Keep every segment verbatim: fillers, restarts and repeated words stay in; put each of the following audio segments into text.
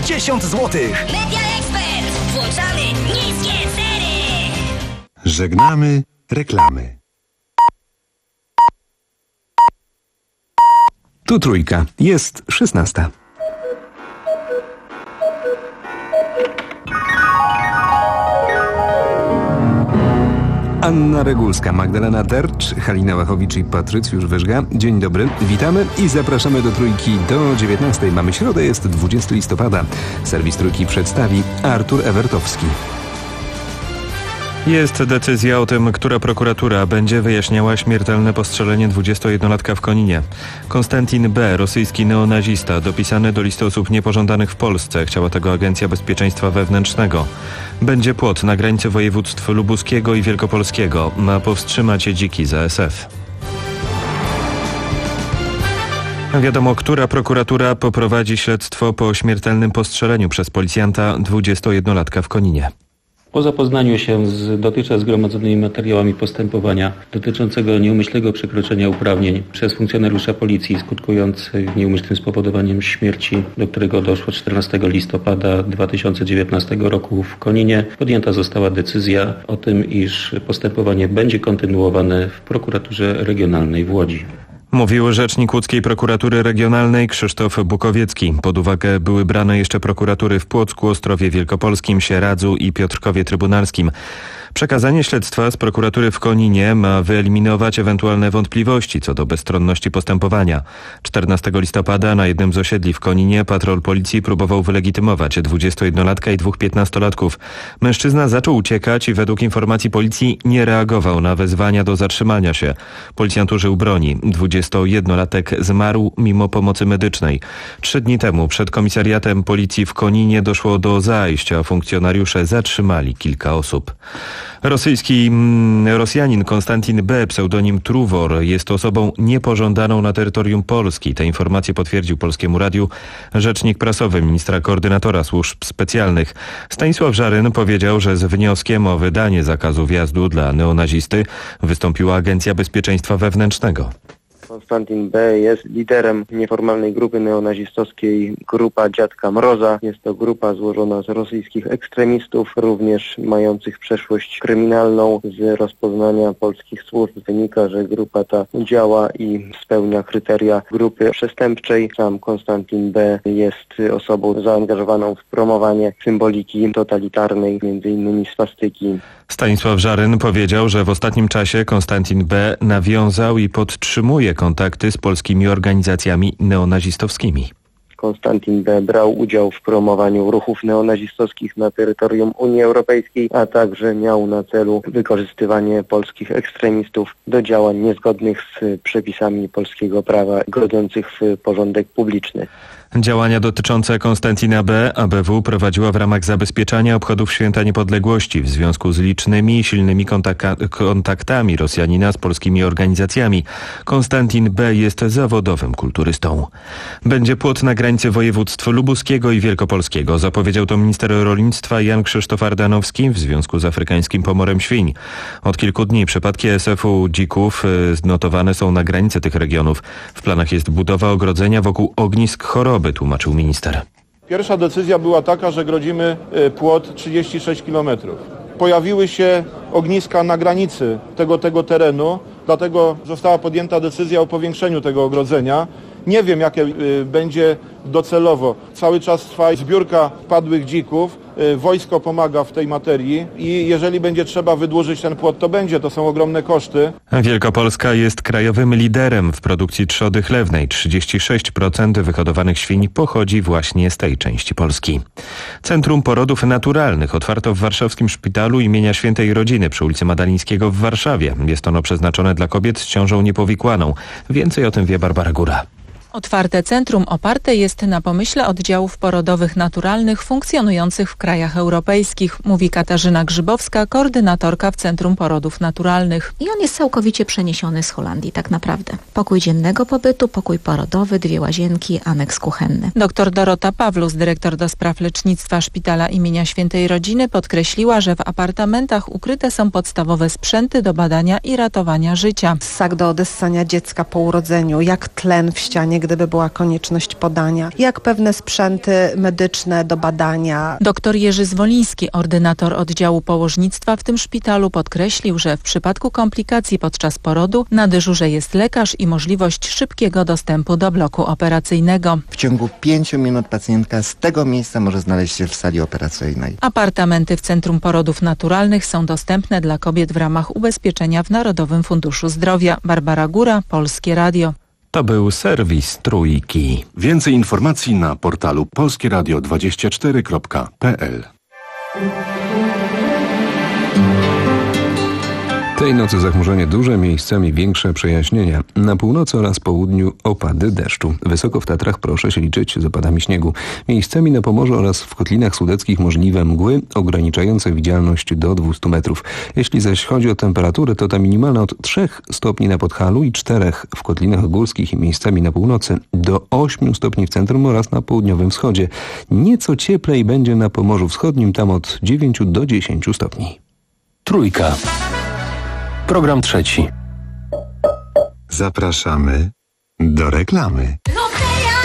pięćdziesiąt złotych. Media Expert. Włączamy niskie ceny. Żegnamy reklamy. Tu Trójka. Jest szesnasta. Anna Regulska, Magdalena Dercz, Halina Łachowicz i Patrycjusz Wyżga. Dzień dobry, witamy i zapraszamy do Trójki do dziewiętnastej. Mamy środę, jest dwudziestego listopada. Serwis Trójki przedstawi Artur Ewertowski. Jest decyzja o tym, która prokuratura będzie wyjaśniała śmiertelne postrzelenie dwudziestojednolatka w Koninie. Konstantin B., rosyjski neonazista, dopisany do listy osób niepożądanych w Polsce, chciała tego Agencja Bezpieczeństwa Wewnętrznego. Będzie płot na granicy województw lubuskiego i wielkopolskiego. Ma powstrzymać dziki z A S F. Wiadomo, która prokuratura poprowadzi śledztwo po śmiertelnym postrzeleniu przez policjanta dwudziestojednolatka w Koninie. Po zapoznaniu się z dotychczas zgromadzonymi materiałami postępowania dotyczącego nieumyślnego przekroczenia uprawnień przez funkcjonariusza policji skutkujących nieumyślnym spowodowaniem śmierci, do którego doszło czternastego listopada dwa tysiące dziewiętnastego roku w Koninie, podjęta została decyzja o tym, iż postępowanie będzie kontynuowane w prokuraturze regionalnej w Łodzi. Mówił rzecznik łódzkiej prokuratury regionalnej Krzysztof Bukowiecki. Pod uwagę były brane jeszcze prokuratury w Płocku, Ostrowie Wielkopolskim, Sieradzu i Piotrkowie Trybunalskim. Przekazanie śledztwa z prokuratury w Koninie ma wyeliminować ewentualne wątpliwości co do bezstronności postępowania. czternastego listopada na jednym z osiedli w Koninie patrol policji próbował wylegitymować dwudziestojednolatka i dwóch piętnastolatków. Mężczyzna zaczął uciekać i według informacji policji nie reagował na wezwania do zatrzymania się. Policjant użył broni. dwudziestojednolatek zmarł mimo pomocy medycznej. Trzy dni temu przed komisariatem policji w Koninie doszło do zajść, a funkcjonariusze zatrzymali kilka osób. Rosyjski Rosjanin Konstantin B., pseudonim Truwor, jest osobą niepożądaną na terytorium Polski. Te informacje potwierdził Polskiemu Radiu rzecznik prasowy ministra koordynatora służb specjalnych. Stanisław Żaryn powiedział, że z wnioskiem o wydanie zakazu wjazdu dla neonazisty wystąpiła Agencja Bezpieczeństwa Wewnętrznego. Konstantin B. jest liderem nieformalnej grupy neonazistowskiej Grupa Dziadka Mroza. Jest to grupa złożona z rosyjskich ekstremistów, również mających przeszłość kryminalną. Z rozpoznania polskich służb wynika, że grupa ta działa i spełnia kryteria grupy przestępczej. Sam Konstantin B. jest osobą zaangażowaną w promowanie symboliki totalitarnej, między innymi swastyki. Stanisław Żaryn powiedział, że w ostatnim czasie Konstantin B. nawiązał i podtrzymuje kontakty z polskimi organizacjami neonazistowskimi. Konstantin B. brał udział w promowaniu ruchów neonazistowskich na terytorium Unii Europejskiej, a także miał na celu wykorzystywanie polskich ekstremistów do działań niezgodnych z przepisami polskiego prawa, godzących w porządek publiczny. Działania dotyczące Konstantina B. A B W prowadziła w ramach zabezpieczania obchodów Święta Niepodległości w związku z licznymi i silnymi kontaka- kontaktami Rosjanina z polskimi organizacjami. Konstantin B. jest zawodowym kulturystą. Będzie płot na granicy województw lubuskiego i wielkopolskiego. Zapowiedział to minister rolnictwa Jan Krzysztof Ardanowski w związku z afrykańskim pomorem świń. Od kilku dni przypadki A S F-u dzików notowane są na granicy tych regionów. W planach jest budowa ogrodzenia wokół ognisk choroby, tłumaczył minister. Pierwsza decyzja była taka, że grodzimy płot trzydzieści sześć kilometrów. Pojawiły się ogniska na granicy tego, tego terenu, dlatego została podjęta decyzja o powiększeniu tego ogrodzenia. Nie wiem, jakie y, będzie docelowo. Cały czas trwa zbiórka padłych dzików. Y, wojsko pomaga w tej materii i jeżeli będzie trzeba wydłużyć ten płot, to będzie. To są ogromne koszty. Wielkopolska jest krajowym liderem w produkcji trzody chlewnej. trzydzieści sześć procent wyhodowanych świń pochodzi właśnie z tej części Polski. Centrum Porodów Naturalnych otwarto w warszawskim szpitalu imienia Świętej Rodziny przy ulicy Madalińskiego w Warszawie. Jest ono przeznaczone dla kobiet z ciążą niepowikłaną. Więcej o tym wie Barbara Góra. Otwarte centrum oparte jest na pomyśle oddziałów porodowych naturalnych funkcjonujących w krajach europejskich, mówi Katarzyna Grzybowska, koordynatorka w Centrum Porodów Naturalnych. I on jest całkowicie przeniesiony z Holandii tak naprawdę. Pokój dziennego pobytu, pokój porodowy, dwie łazienki, aneks kuchenny. Doktor Dorota Pawlus, dyrektor do spraw lecznictwa Szpitala imienia Świętej Rodziny, podkreśliła, że w apartamentach ukryte są podstawowe sprzęty do badania i ratowania życia. Ssak do odessania dziecka po urodzeniu, jak tlen w ścianie ewentualnie gdyby była konieczność podania, jak pewne sprzęty medyczne do badania. Doktor Jerzy Zwoliński, ordynator oddziału położnictwa w tym szpitalu, podkreślił, że w przypadku komplikacji podczas porodu na dyżurze jest lekarz i możliwość szybkiego dostępu do bloku operacyjnego. W ciągu pięciu minut pacjentka z tego miejsca może znaleźć się w sali operacyjnej. Apartamenty w Centrum Porodów Naturalnych są dostępne dla kobiet w ramach ubezpieczenia w Narodowym Funduszu Zdrowia. Barbara Góra, Polskie Radio. To był serwis Trójki. Więcej informacji na portalu polskie radio dwadzieścia cztery kropka p l. Tej nocy zachmurzenie duże, miejscami większe przejaśnienia. Na północy oraz południu opady deszczu. Wysoko w Tatrach proszę się liczyć z opadami śniegu. Miejscami na Pomorzu oraz w Kotlinach Sudeckich możliwe mgły ograniczające widzialność do dwieście metrów. Jeśli zaś chodzi o temperaturę, to ta minimalna od trzech stopni na Podhalu i czterech w Kotlinach Górskich i miejscami na północy, do ośmiu stopni w centrum oraz na południowym wschodzie. Nieco cieplej będzie na Pomorzu Wschodnim, tam od dziewięciu do dziesięciu stopni. Trójka. Program trzeci. Zapraszamy do reklamy. Loteria!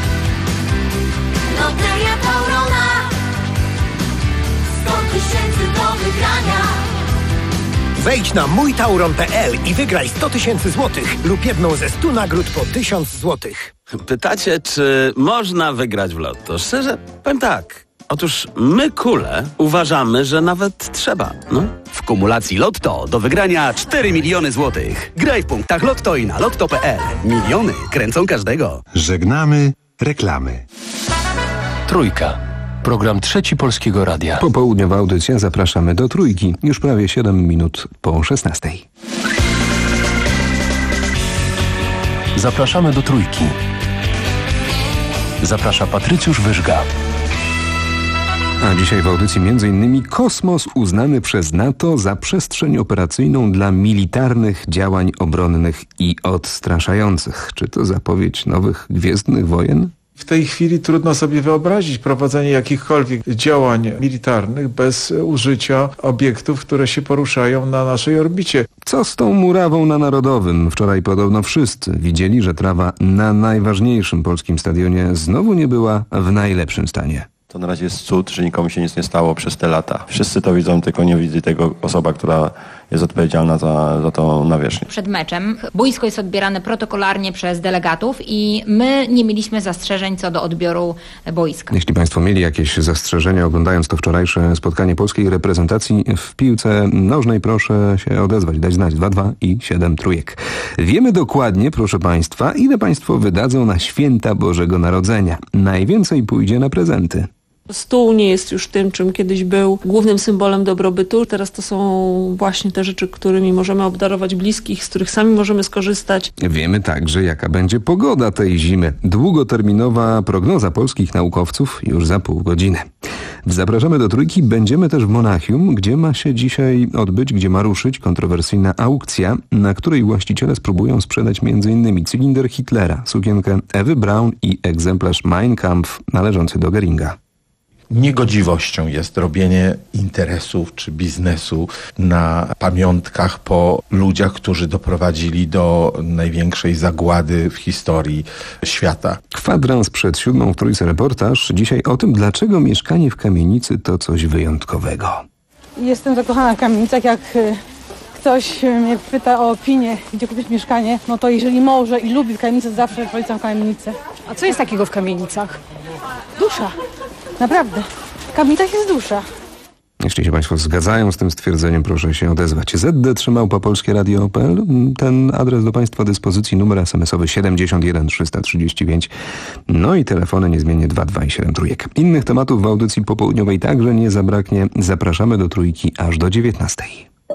Loteria Taurona! sto tysięcy do wygrania! Wejdź na mój tauron kropka p l i wygraj sto tysięcy złotych lub jedną ze stu nagród po tysiąc złotych. Pytacie, czy można wygrać w lotto? Szczerze, powiem tak. Otóż my, kule, uważamy, że nawet trzeba, no. W kumulacji Lotto do wygrania cztery miliony złotych. Graj w punktach Lotto i na lotto kropka p l. Miliony kręcą każdego. Żegnamy reklamy. Trójka. Program trzeci Polskiego Radia. Popołudniowa audycja, zapraszamy do Trójki. Już prawie siedem minut po szesnastej. Zapraszamy do Trójki. Zaprasza Patrycjusz Wyżga. A dzisiaj w audycji między innymi kosmos uznany przez NATO za przestrzeń operacyjną dla militarnych działań obronnych i odstraszających. Czy to zapowiedź nowych Gwiezdnych Wojen? W tej chwili trudno sobie wyobrazić prowadzenie jakichkolwiek działań militarnych bez użycia obiektów, które się poruszają na naszej orbicie. Co z tą murawą na Narodowym? Wczoraj podobno wszyscy widzieli, że trawa na najważniejszym polskim stadionie znowu nie była w najlepszym stanie. To na razie jest cud, że nikomu się nic nie stało przez te lata. Wszyscy to widzą, tylko nie widzi tego osoba, która jest odpowiedzialna za, za tą nawierzchnię. Przed meczem boisko jest odbierane protokolarnie przez delegatów i my nie mieliśmy zastrzeżeń co do odbioru boiska. Jeśli Państwo mieli jakieś zastrzeżenia oglądając to wczorajsze spotkanie polskiej reprezentacji w piłce nożnej, proszę się odezwać, dać znać dwa dwa i siedem trójek. Wiemy dokładnie, proszę Państwa, ile Państwo wydadzą na święta Bożego Narodzenia. Najwięcej pójdzie na prezenty. Stół nie jest już tym, czym kiedyś był, głównym symbolem dobrobytu. Teraz to są właśnie te rzeczy, którymi możemy obdarować bliskich, z których sami możemy skorzystać. Wiemy także, jaka będzie pogoda tej zimy. Długoterminowa prognoza polskich naukowców już za pół godziny. Zapraszamy do Trójki. Będziemy też w Monachium, gdzie ma się dzisiaj odbyć, gdzie ma ruszyć kontrowersyjna aukcja, na której właściciele spróbują sprzedać między innymi cylinder Hitlera, sukienkę Ewy Braun i egzemplarz Mein Kampf należący do Goeringa. Niegodziwością jest robienie interesów czy biznesu na pamiątkach po ludziach, którzy doprowadzili do największej zagłady w historii świata. Kwadrans przed siódmą w Trójce reportaż. Dzisiaj o tym, dlaczego mieszkanie w kamienicy to coś wyjątkowego. Jestem zakochana w kamienicach. Jak ktoś mnie pyta o opinię, gdzie kupić mieszkanie, no to jeżeli może i lubi w kamienicy, zawsze polecam kamienicę. A co jest takiego w kamienicach? Dusza. Naprawdę. W kamienicach jest dusza. Jeśli się Państwo zgadzają z tym stwierdzeniem, proszę się odezwać. zet de trzy małpa polskie radio kropka pe el. Ten adres do Państwa dyspozycji, numer esemesowy siedemdziesiąt jeden trzysta trzydzieści pięć. No i telefony niezmiennie dwa dwa i siedem trójek. Innych tematów w audycji popołudniowej także nie zabraknie. Zapraszamy do Trójki aż do dziewiętnastej.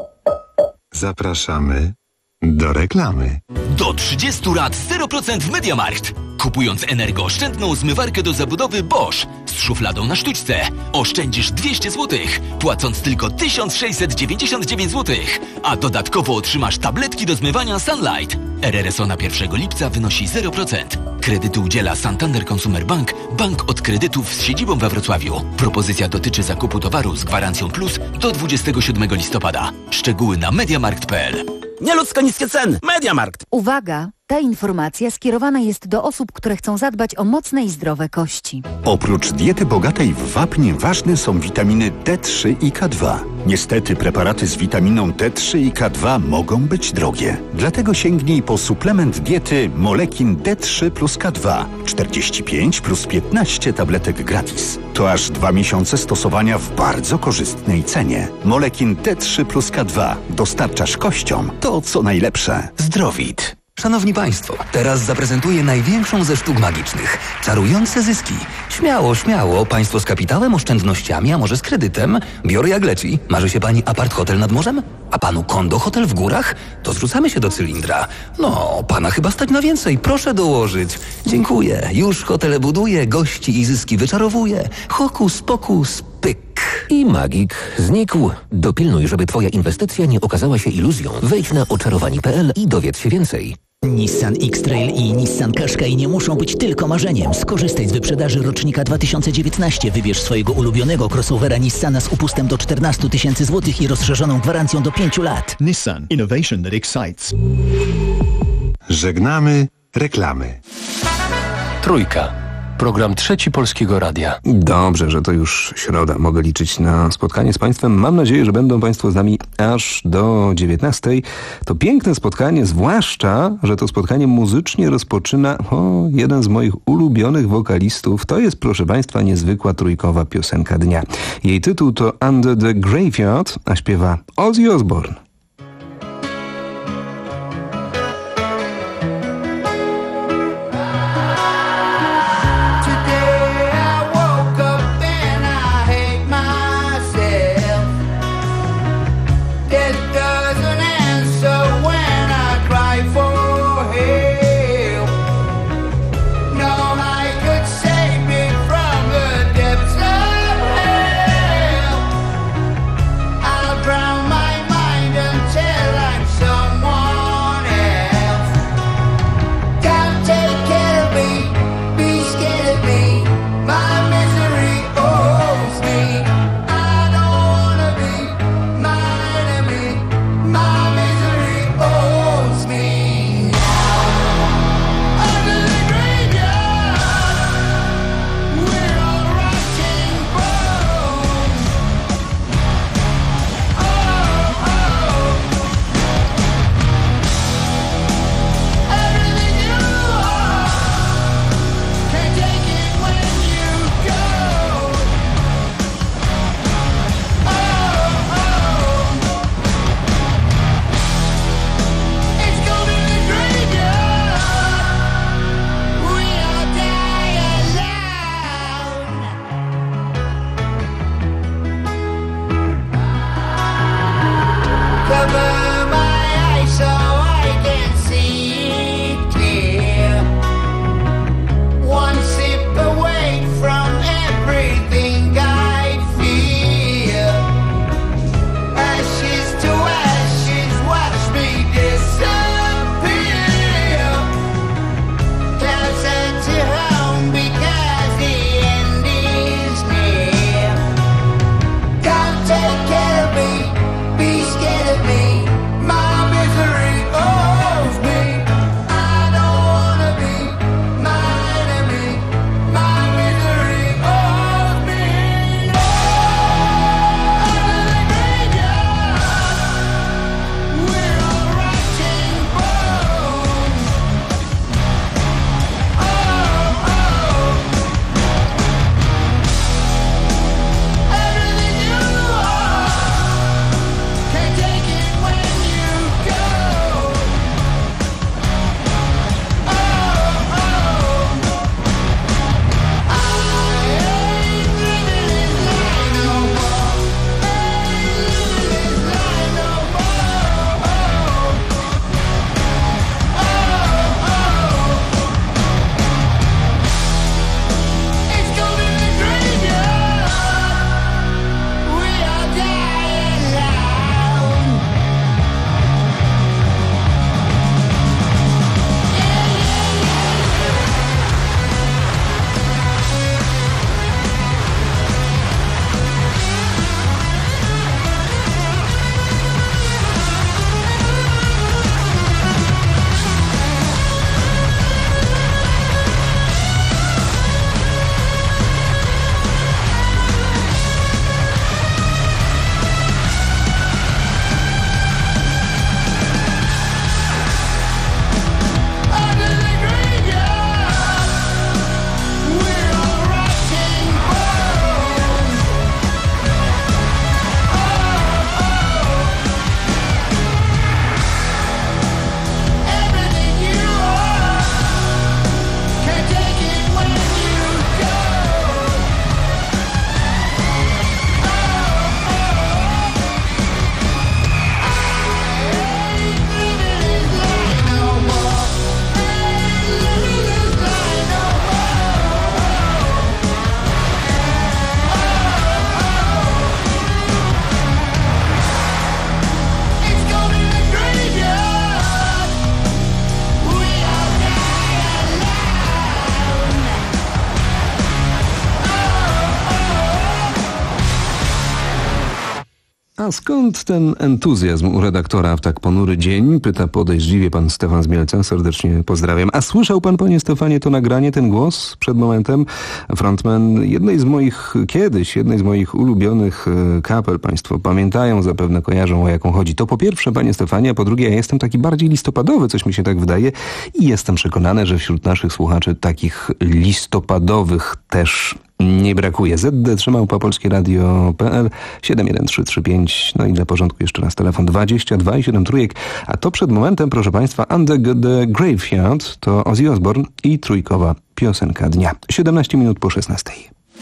Zapraszamy do reklamy. Do trzydziestu lat zero procent w MediaMarkt. Kupując energooszczędną zmywarkę do zabudowy Bosch z szufladą na sztućce oszczędzisz dwieście złotych, płacąc tylko tysiąc sześćset dziewięćdziesiąt dziewięć złotych, a dodatkowo otrzymasz tabletki do zmywania Sunlight. R R S O na pierwszego lipca wynosi zero procent. Kredytu udziela Santander Consumer Bank, bank od kredytów z siedzibą we Wrocławiu. Propozycja dotyczy zakupu towaru z gwarancją plus do dwudziestego siódmego listopada. Szczegóły na mediamarkt kropka pe el. Nieludzko niskie ceny. MediaMarkt. Uwaga! Ta informacja skierowana jest do osób, które chcą zadbać o mocne i zdrowe kości. Oprócz diety bogatej w wapń ważne są witaminy D trzy i K dwa. Niestety preparaty z witaminą D trzy i K dwa mogą być drogie. Dlatego sięgnij po suplement diety Molekin D trzy plus K dwa. czterdzieści pięć plus piętnaście tabletek gratis. To aż dwa miesiące stosowania w bardzo korzystnej cenie. Molekin D trzy plus K dwa. Dostarczasz kościom to, co najlepsze. Zdrowit. Szanowni Państwo, teraz zaprezentuję największą ze sztuk magicznych. Czarujące zyski. Śmiało, śmiało. Państwo z kapitałem, oszczędnościami, a może z kredytem? Biorę jak leci. Marzy się Pani apart hotel nad morzem? A Panu kondo hotel w górach? To zrzucamy się do cylindra. No, Pana chyba stać na więcej. Proszę dołożyć. Dziękuję. Już hotele buduję, gości i zyski wyczarowuję. Hokus pokus pyk. I magik znikł. Dopilnuj, żeby Twoja inwestycja nie okazała się iluzją. Wejdź na oczarowani kropka p l i dowiedz się więcej. Nissan X-Trail i Nissan Qashqai nie muszą być tylko marzeniem. Skorzystaj z wyprzedaży rocznika dwa tysiące dziewiętnaście. Wybierz swojego ulubionego crossovera Nissana z upustem do czternaście tysięcy złotych i rozszerzoną gwarancją do pięciu lat. Nissan. Innovation that excites. Żegnamy reklamy. Trójka. Program Trzeci Polskiego Radia. Dobrze, że to już środa. Mogę liczyć na spotkanie z Państwem. Mam nadzieję, że będą Państwo z nami aż do dziewiętnastej. To piękne spotkanie, zwłaszcza, że to spotkanie muzycznie rozpoczyna o, jeden z moich ulubionych wokalistów. To jest, proszę Państwa, niezwykła trójkowa piosenka dnia. Jej tytuł to Under the Graveyard, a śpiewa Ozzy Osbourne. Drown my mind A skąd ten entuzjazm u redaktora w tak ponury dzień? Pyta podejrzliwie pan Stefan z Mielca. Serdecznie pozdrawiam. A słyszał pan, panie Stefanie, to nagranie, ten głos przed momentem? Frontman jednej z moich, kiedyś, jednej z moich ulubionych kapel. Państwo pamiętają, zapewne kojarzą, o jaką chodzi. To po pierwsze, panie Stefanie, a po drugie, ja jestem taki bardziej listopadowy, coś mi się tak wydaje i jestem przekonany, że wśród naszych słuchaczy takich listopadowych też nie brakuje. Z D trzy małpa polskie radio kropka p l siedem jeden trzy trzy pięć. No i dla porządku jeszcze raz telefon dwadzieścia dwa i siedem trójek. A to przed momentem, proszę państwa, Under the Graveyard to Ozzy Osbourne i trójkowa piosenka dnia. siedemnaście minut po szesnastej.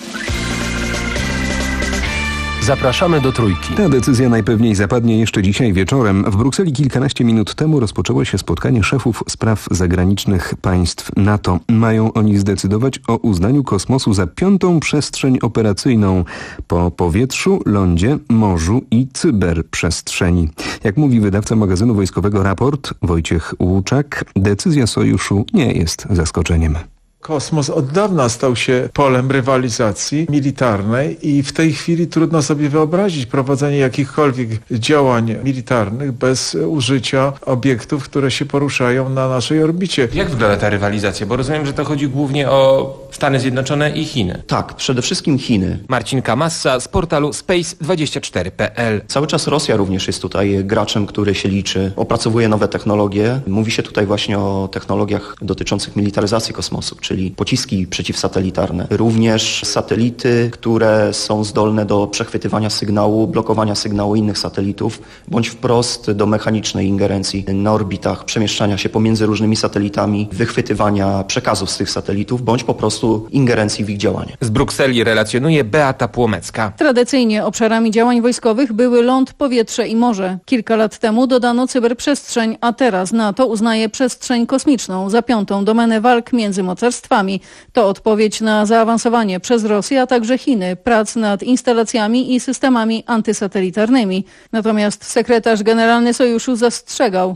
Zapraszamy do Trójki. Ta decyzja najpewniej zapadnie jeszcze dzisiaj wieczorem. W Brukseli kilkanaście minut temu rozpoczęło się spotkanie szefów spraw zagranicznych państw NATO. Mają oni zdecydować o uznaniu kosmosu za piątą przestrzeń operacyjną po powietrzu, lądzie, morzu i cyberprzestrzeni. Jak mówi wydawca magazynu wojskowego Raport Wojciech Łuczak, decyzja sojuszu nie jest zaskoczeniem. Kosmos od dawna stał się polem rywalizacji militarnej i w tej chwili trudno sobie wyobrazić prowadzenie jakichkolwiek działań militarnych bez użycia obiektów, które się poruszają na naszej orbicie. Jak wygląda ta rywalizacja? Bo rozumiem, że to chodzi głównie o Stany Zjednoczone i Chiny. Tak, przede wszystkim Chiny. Marcin Kamassa z portalu space dwadzieścia cztery kropka p l. Cały czas Rosja również jest tutaj graczem, który się liczy, opracowuje nowe technologie. Mówi się tutaj właśnie o technologiach dotyczących militaryzacji kosmosu, czyli pociski przeciwsatelitarne. Również satelity, które są zdolne do przechwytywania sygnału, blokowania sygnału innych satelitów, bądź wprost do mechanicznej ingerencji na orbitach, przemieszczania się pomiędzy różnymi satelitami, wychwytywania przekazów z tych satelitów, bądź po prostu ingerencji w ich działanie. Z Brukseli relacjonuje Beata Płomecka. Tradycyjnie obszarami działań wojskowych były ląd, powietrze i morze. Kilka lat temu dodano cyberprzestrzeń, a teraz NATO uznaje przestrzeń kosmiczną za piątą domenę walk między mocarstwami. To odpowiedź na zaawansowanie przez Rosję, a także Chiny prac nad instalacjami i systemami antysatelitarnymi. Natomiast sekretarz generalny sojuszu zastrzegał: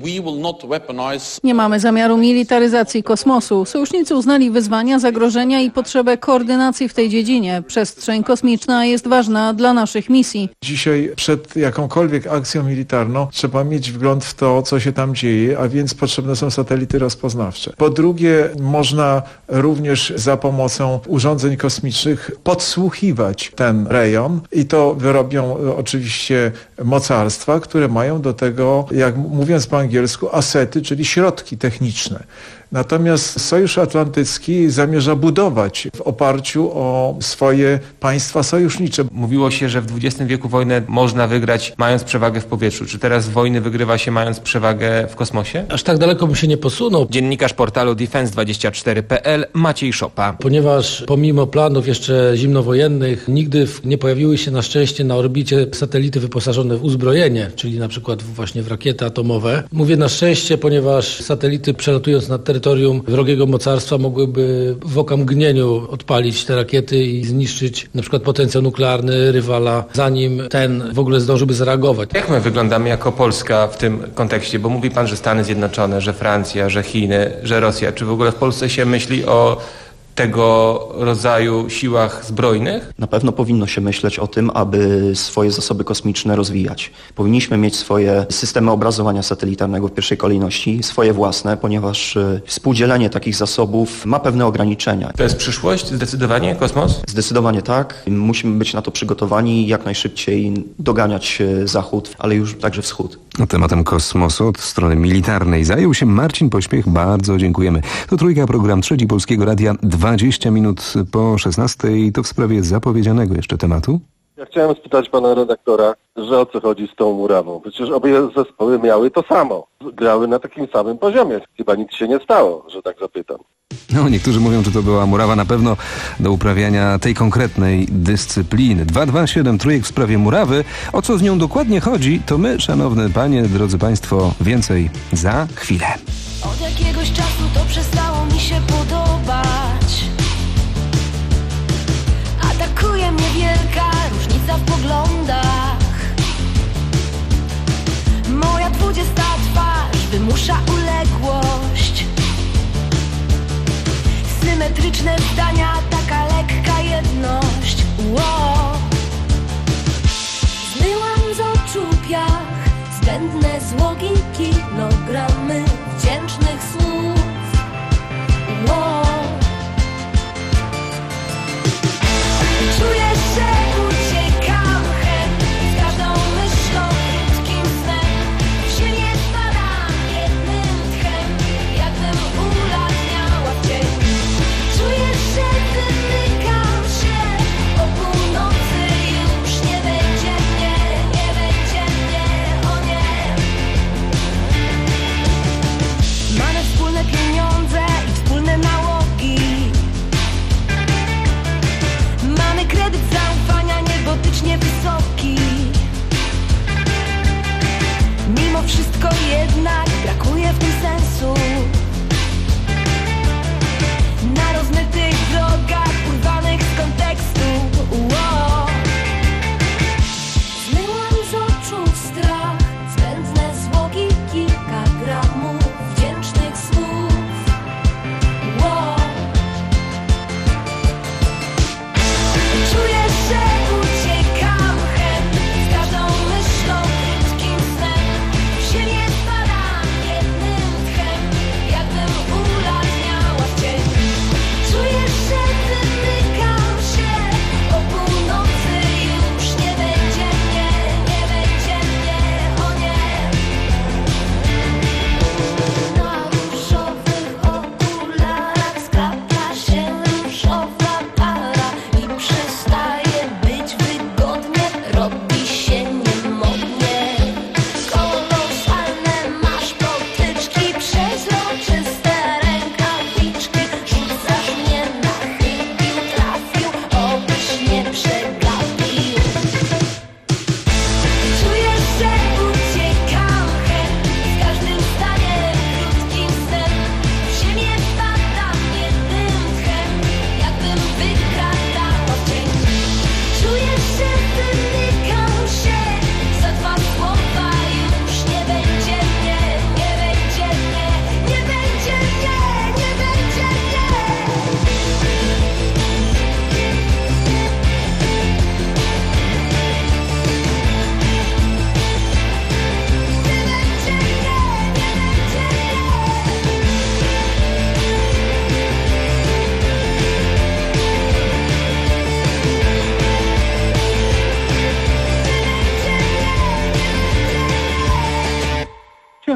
nie mamy zamiaru militaryzacji kosmosu. Sojusznicy uznali wyzwania, zagrożenia i potrzebę koordynacji w tej dziedzinie. Przestrzeń kosmiczna jest ważna dla naszych misji. Dzisiaj przed jakąkolwiek akcją militarną trzeba mieć wgląd w to, co się tam dzieje, a więc potrzebne są satelity rozpoznawcze. Po drugie, można również za pomocą urządzeń kosmicznych podsłuchiwać ten rejon i to wyrobią oczywiście mocarstwa, które mają do tego, jak mówiąc po angielsku, asety, czyli środki techniczne. Natomiast Sojusz Atlantycki zamierza budować w oparciu o swoje państwa sojusznicze. Mówiło się, że w dwudziestym wieku wojnę można wygrać mając przewagę w powietrzu. Czy teraz wojny wygrywa się mając przewagę w kosmosie? Aż tak daleko bym się nie posunął. Dziennikarz portalu defense dwadzieścia cztery kropka p l Maciej Szopa. Ponieważ pomimo planów jeszcze zimnowojennych nigdy nie pojawiły się na szczęście na orbicie satelity wyposażone w uzbrojenie, czyli na przykład właśnie w rakiety atomowe. Mówię na szczęście, ponieważ satelity przelatując nad terytorium wrogiego mocarstwa mogłyby w okamgnieniu odpalić te rakiety i zniszczyć na przykład potencjał nuklearny rywala, zanim ten w ogóle zdążyłby zareagować. Jak my wyglądamy jako Polska w tym kontekście? Bo mówi pan, że Stany Zjednoczone, że Francja, że Chiny, że Rosja. Czy w ogóle w Polsce się myśli o tego rodzaju siłach zbrojnych? Na pewno powinno się myśleć o tym, aby swoje zasoby kosmiczne rozwijać. Powinniśmy mieć swoje systemy obrazowania satelitarnego w pierwszej kolejności, swoje własne, ponieważ współdzielenie takich zasobów ma pewne ograniczenia. To jest przyszłość? Zdecydowanie kosmos? Zdecydowanie tak. Musimy być na to przygotowani i jak najszybciej doganiać Zachód, ale już także Wschód. Tematem kosmosu od strony militarnej zajął się Marcin Pośpiech. Bardzo dziękujemy. To Trójka, program Trzeci Polskiego Radia. dwadzieścia minut po szesnastej. To w sprawie zapowiedzianego jeszcze tematu. Ja chciałem spytać pana redaktora, że o co chodzi z tą murawą. Przecież obie zespoły miały to samo. Grały na takim samym poziomie. Chyba nic się nie stało, że tak zapytam. No, niektórzy mówią, że to była murawa na pewno do uprawiania tej konkretnej dyscypliny. dwa dwa siedem trójek w sprawie murawy. O co z nią dokładnie chodzi, to my, szanowne panie, drodzy państwo, więcej za chwilę. Od jakiegoś czasu to przestało mi się podobać. Atakuje mnie wielka różnica w poglądach. Moja dwudziesta twarz wymusza uległość. Symetryczne zdania, taka lekka jedność. Wow. Zmyłam z oczu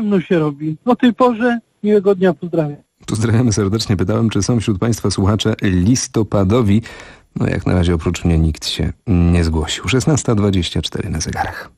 ciemno się robi. O tej porze miłego dnia, pozdrawiam. Pozdrawiamy serdecznie. Pytałem, czy są wśród Państwa słuchacze listopadowi. No jak na razie oprócz mnie nikt się nie zgłosił. szesnasta dwadzieścia cztery na zegarach.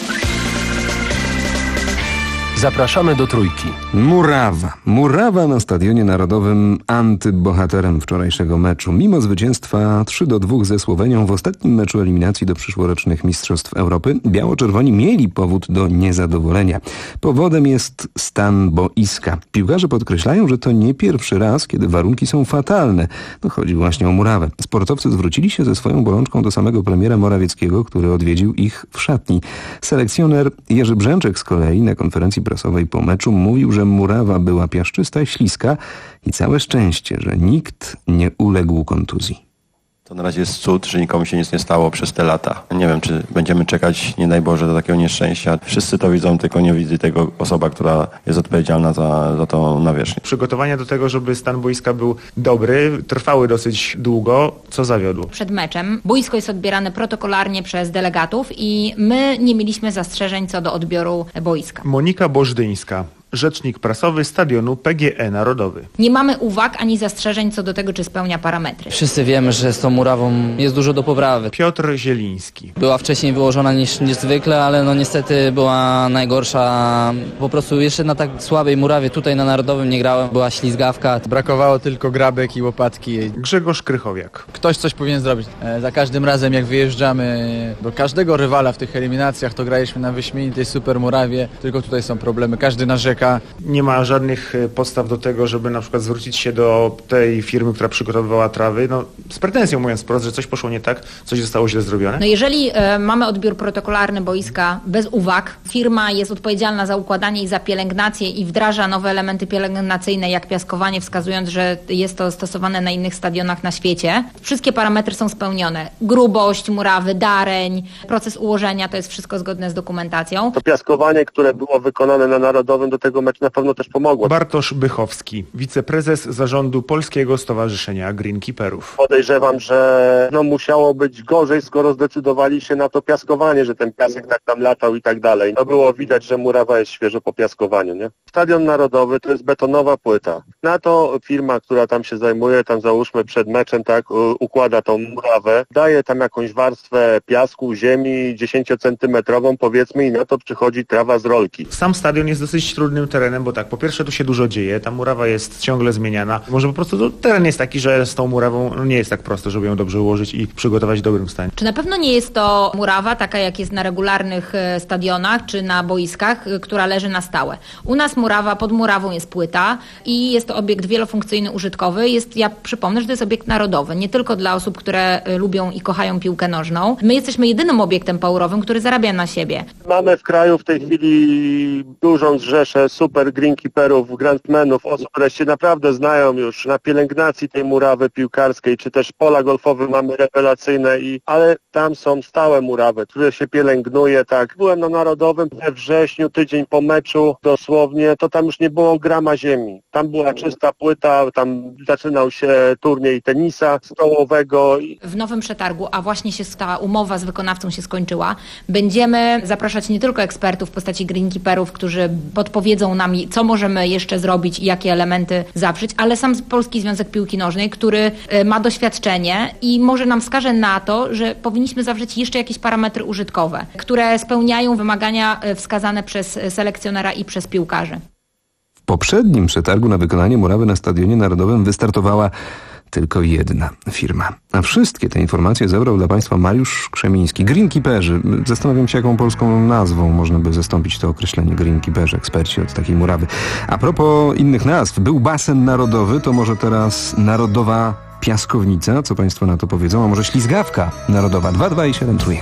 Zapraszamy do Trójki. Murawa. Murawa na Stadionie Narodowym antybohaterem wczorajszego meczu. Mimo zwycięstwa trzy do dwóch ze Słowenią w ostatnim meczu eliminacji do przyszłorocznych Mistrzostw Europy, biało-czerwoni mieli powód do niezadowolenia. Powodem jest stan boiska. Piłkarze podkreślają, że to nie pierwszy raz, kiedy warunki są fatalne. No, chodzi właśnie o murawę. Sportowcy zwrócili się ze swoją bolączką do samego premiera Morawieckiego, który odwiedził ich w szatni. Selekcjoner Jerzy Brzęczek z kolei na konferencji prasowej po meczu mówił, że murawa była piaszczysta i śliska i całe szczęście, że nikt nie uległ kontuzji. To na razie jest cud, że nikomu się nic nie stało przez te lata. Nie wiem, czy będziemy czekać, nie daj Boże, do takiego nieszczęścia. Wszyscy to widzą, tylko nie widzi tego osoba, która jest odpowiedzialna za, za tą nawierzchnię. Przygotowania do tego, żeby stan boiska był dobry, trwały dosyć długo. Co zawiodło? Przed meczem boisko jest odbierane protokolarnie przez delegatów i my nie mieliśmy zastrzeżeń co do odbioru boiska. Monika Bożdyńska, rzecznik prasowy Stadionu P G E Narodowy. Nie mamy uwag ani zastrzeżeń co do tego, czy spełnia parametry. Wszyscy wiemy, że z tą murawą jest dużo do poprawy. Piotr Zieliński. Była wcześniej wyłożona niż, niż zwykle, ale no niestety była najgorsza. Po prostu jeszcze na tak słabej murawie tutaj na Narodowym nie grałem. Była ślizgawka. Brakowało tylko grabek i łopatki. Grzegorz Krychowiak. Ktoś coś powinien zrobić. E, za każdym razem jak wyjeżdżamy do każdego rywala w tych eliminacjach, to graliśmy na wyśmienitej super murawie. Tylko tutaj są problemy. Każdy narzeka. Nie ma żadnych podstaw do tego, żeby na przykład zwrócić się do tej firmy, która przygotowywała trawy, no z pretensją mówiąc wprost, że coś poszło nie tak, coś zostało źle zrobione. No jeżeli e, mamy odbiór protokolarny boiska bez uwag, firma jest odpowiedzialna za układanie i za pielęgnację i wdraża nowe elementy pielęgnacyjne jak piaskowanie, wskazując, że jest to stosowane na innych stadionach na świecie. Wszystkie parametry są spełnione. Grubość murawy, dareń, proces ułożenia, to jest wszystko zgodne z dokumentacją. To piaskowanie, które było wykonane na Narodowym, do tego mecz na pewno też pomogło. Bartosz Bychowski, wiceprezes zarządu Polskiego Stowarzyszenia Greenkeeperów. Podejrzewam, że no musiało być gorzej, skoro zdecydowali się na to piaskowanie, że ten piasek tak tam latał i tak dalej. No było widać, że murawa jest świeżo po piaskowaniu, nie? Stadion Narodowy to jest betonowa płyta. Na to firma, która tam się zajmuje, tam załóżmy przed meczem, tak, układa tą murawę, daje tam jakąś warstwę piasku, ziemi dziesięciocentymetrową powiedzmy i na to przychodzi trawa z rolki. Sam stadion jest dosyć trudnym terenem, bo tak, po pierwsze tu się dużo dzieje, ta murawa jest ciągle zmieniana. Może po prostu to, teren jest taki, że z tą murawą no, nie jest tak prosto, żeby ją dobrze ułożyć i przygotować w dobrym stanie. Czy na pewno nie jest to murawa taka, jak jest na regularnych stadionach czy na boiskach, która leży na stałe? U nas murawa, pod murawą jest płyta i jest to obiekt wielofunkcyjny, użytkowy. Jest, ja przypomnę, że to jest obiekt narodowy, nie tylko dla osób, które lubią i kochają piłkę nożną. My jesteśmy jedynym obiektem powerowym, który zarabia na siebie. Mamy w kraju w tej chwili dużą rzeszę super greenkeeperów, grandmenów, osób, które się naprawdę znają już na pielęgnacji tej murawy piłkarskiej, czy też pola golfowe mamy rewelacyjne, i, ale tam są stałe murawy, które się pielęgnuje, tak. Byłem na Narodowym we wrześniu, tydzień po meczu dosłownie, to tam już nie było grama ziemi. Tam była czysta płyta, tam zaczynał się turniej tenisa stołowego. W nowym przetargu, a właśnie się ta umowa z wykonawcą się skończyła, będziemy zapraszać nie tylko ekspertów w postaci greenkeeperów, którzy podpowiedzą nam, co możemy jeszcze zrobić i jakie elementy zawrzeć, ale sam Polski Związek Piłki Nożnej, który ma doświadczenie i może nam wskaże na to, że powinniśmy zawrzeć jeszcze jakieś parametry użytkowe, które spełniają wymagania wskazane przez selekcjonera i przez piłkarzy. W poprzednim przetargu na wykonanie murawy na Stadionie Narodowym wystartowała tylko jedna firma. A wszystkie te informacje zebrał dla Państwa Mariusz Krzemiński. Greenkeeperzy. Zastanawiam się, jaką polską nazwą można by zastąpić to określenie greenkeeperzy, eksperci od takiej murawy. A propos innych nazw, był basen narodowy, to może teraz narodowa piaskownica? Co Państwo na to powiedzą? A może ślizgawka narodowa? dwa dwa i siedem trójek.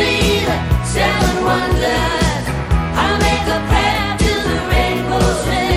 Seven wonders, I'll make a prayer to the rainbow.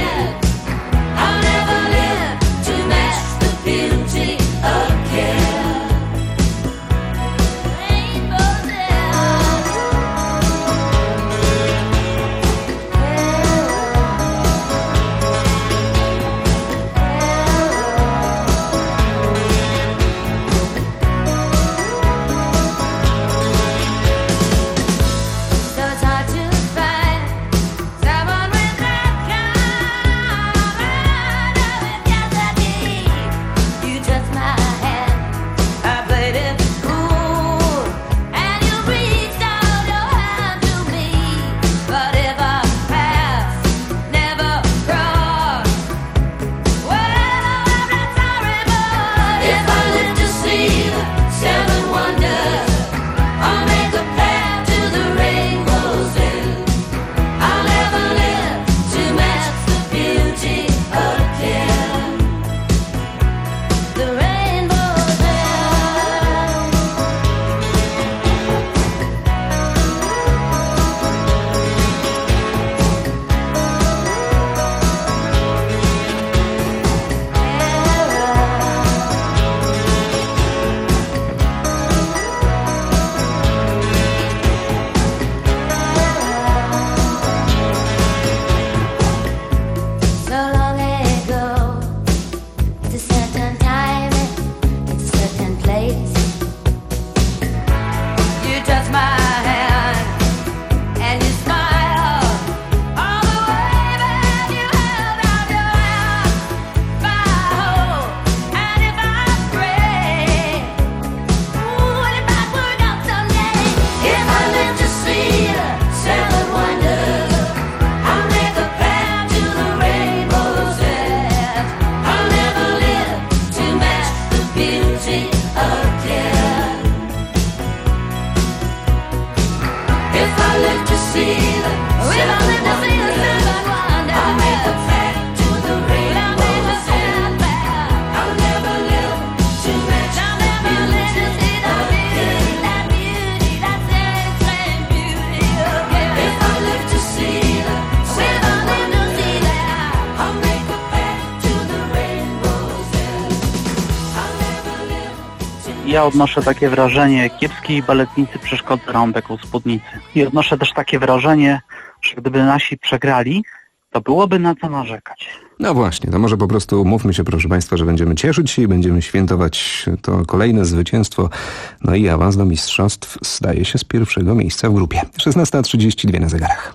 Ja odnoszę takie wrażenie, kiepskiej baletnicy przeszkodzi rąbek u spódnicy. I odnoszę też takie wrażenie, że gdyby nasi przegrali, to byłoby na co narzekać. No właśnie, to może po prostu umówmy się, proszę Państwa, że będziemy cieszyć się i będziemy świętować to kolejne zwycięstwo. No i awans do mistrzostw zdaje się z pierwszego miejsca w grupie. szesnasta trzydzieści dwa na zegarach.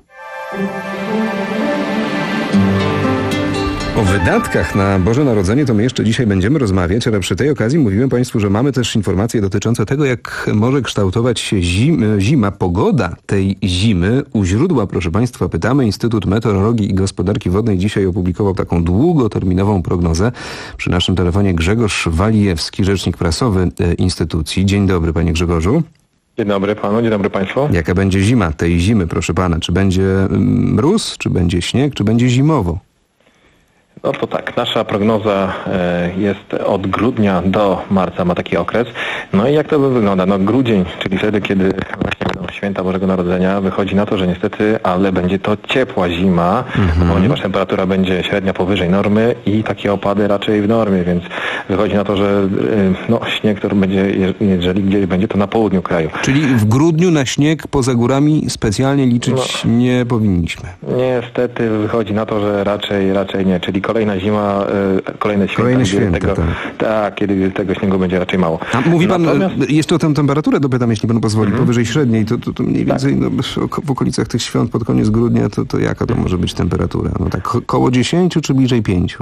O wydatkach na Boże Narodzenie to my jeszcze dzisiaj będziemy rozmawiać, ale przy tej okazji mówiłem Państwu, że mamy też informacje dotyczące tego, jak może kształtować się zim, zima, pogoda tej zimy. U źródła, proszę Państwa, pytamy. Instytut Meteorologii i Gospodarki Wodnej dzisiaj opublikował taką długoterminową prognozę. Przy naszym telefonie Grzegorz Walijewski, rzecznik prasowy instytucji. Dzień dobry, panie Grzegorzu. Dzień dobry panu, dzień dobry państwu. Jaka będzie zima tej zimy, proszę pana? Czy będzie mróz, czy będzie śnieg, czy będzie zimowo? No to tak, nasza prognoza jest od grudnia do marca, ma taki okres. No i jak to wygląda? No grudzień, czyli wtedy, kiedy właśnie będą święta Bożego Narodzenia, wychodzi na to, że niestety, ale będzie to ciepła zima, mhm. ponieważ temperatura będzie średnia powyżej normy i takie opady raczej w normie, więc wychodzi na to, że no, śnieg to będzie, jeżeli gdzieś będzie, to na południu kraju. Czyli w grudniu na śnieg poza górami specjalnie liczyć no, nie powinniśmy. Niestety wychodzi na to, że raczej, raczej nie, czyli kolejna zima, y, kolejne święta, kolejne święta tego, tak. tak, kiedy tego śniegu będzie raczej mało. A mówi pan, Natomiast... jeszcze o tę temperaturę dopytam, jeśli pan pozwoli, mm-hmm. powyżej średniej, to, to, to mniej więcej tak. no, w okolicach tych świąt pod koniec grudnia, to, to jaka to może być temperatura? No tak koło dziesięciu czy bliżej pięciu?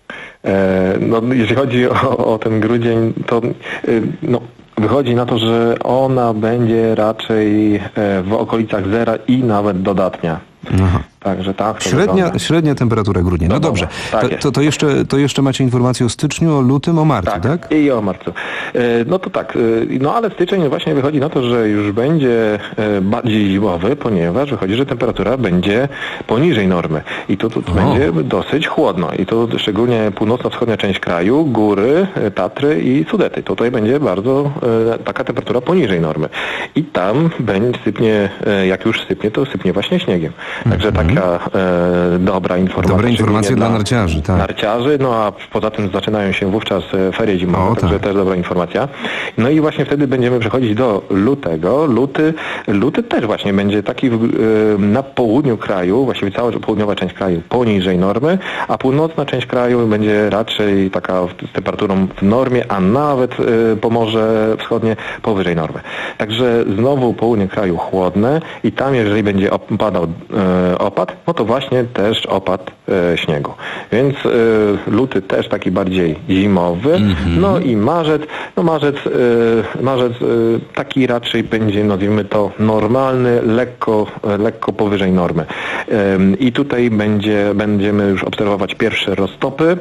E, no jeśli chodzi o, o ten grudzień, to y, no wychodzi na to, że ona będzie raczej w okolicach zera i nawet dodatnia. Aha. Także tak. To średnia, średnia temperatura grudnia. No, no dobrze. Tak to, to, to, jeszcze, to jeszcze macie informacje o styczniu, o lutym, o marcu, tak? tak? I o marcu. No to tak. No ale styczeń właśnie wychodzi na to, że już będzie bardziej zimowy, ponieważ wychodzi, że temperatura będzie poniżej normy. I to, to będzie dosyć chłodno. I to szczególnie północno-wschodnia część kraju, góry, Tatry i Sudety. Tutaj będzie bardzo taka temperatura poniżej normy. I tam będzie sypnie, jak już sypnie, to sypnie właśnie śniegiem. Także mm-hmm. taka e, dobra informacja. Dobre informacje dla narciarzy, tak. Narciarzy, no a poza tym zaczynają się wówczas ferie zimowe, o, także tak. też dobra informacja. No i właśnie wtedy będziemy przechodzić do lutego. Luty, luty też właśnie będzie taki e, na południu kraju, właściwie cała południowa część kraju poniżej normy, a północna część kraju będzie raczej taka z temperaturą w normie, a nawet e, Pomorze Wschodnie powyżej normy. Także znowu południe kraju chłodne i tam jeżeli będzie opadał e, opad, no to właśnie też opad e, śniegu. Więc e, luty też taki bardziej zimowy. Mm-hmm. No i marzec, no marzec, e, marzec e, taki raczej będzie, nazwijmy to, normalny, lekko, e, lekko powyżej normy. E, I tutaj będzie, będziemy już obserwować pierwsze roztopy,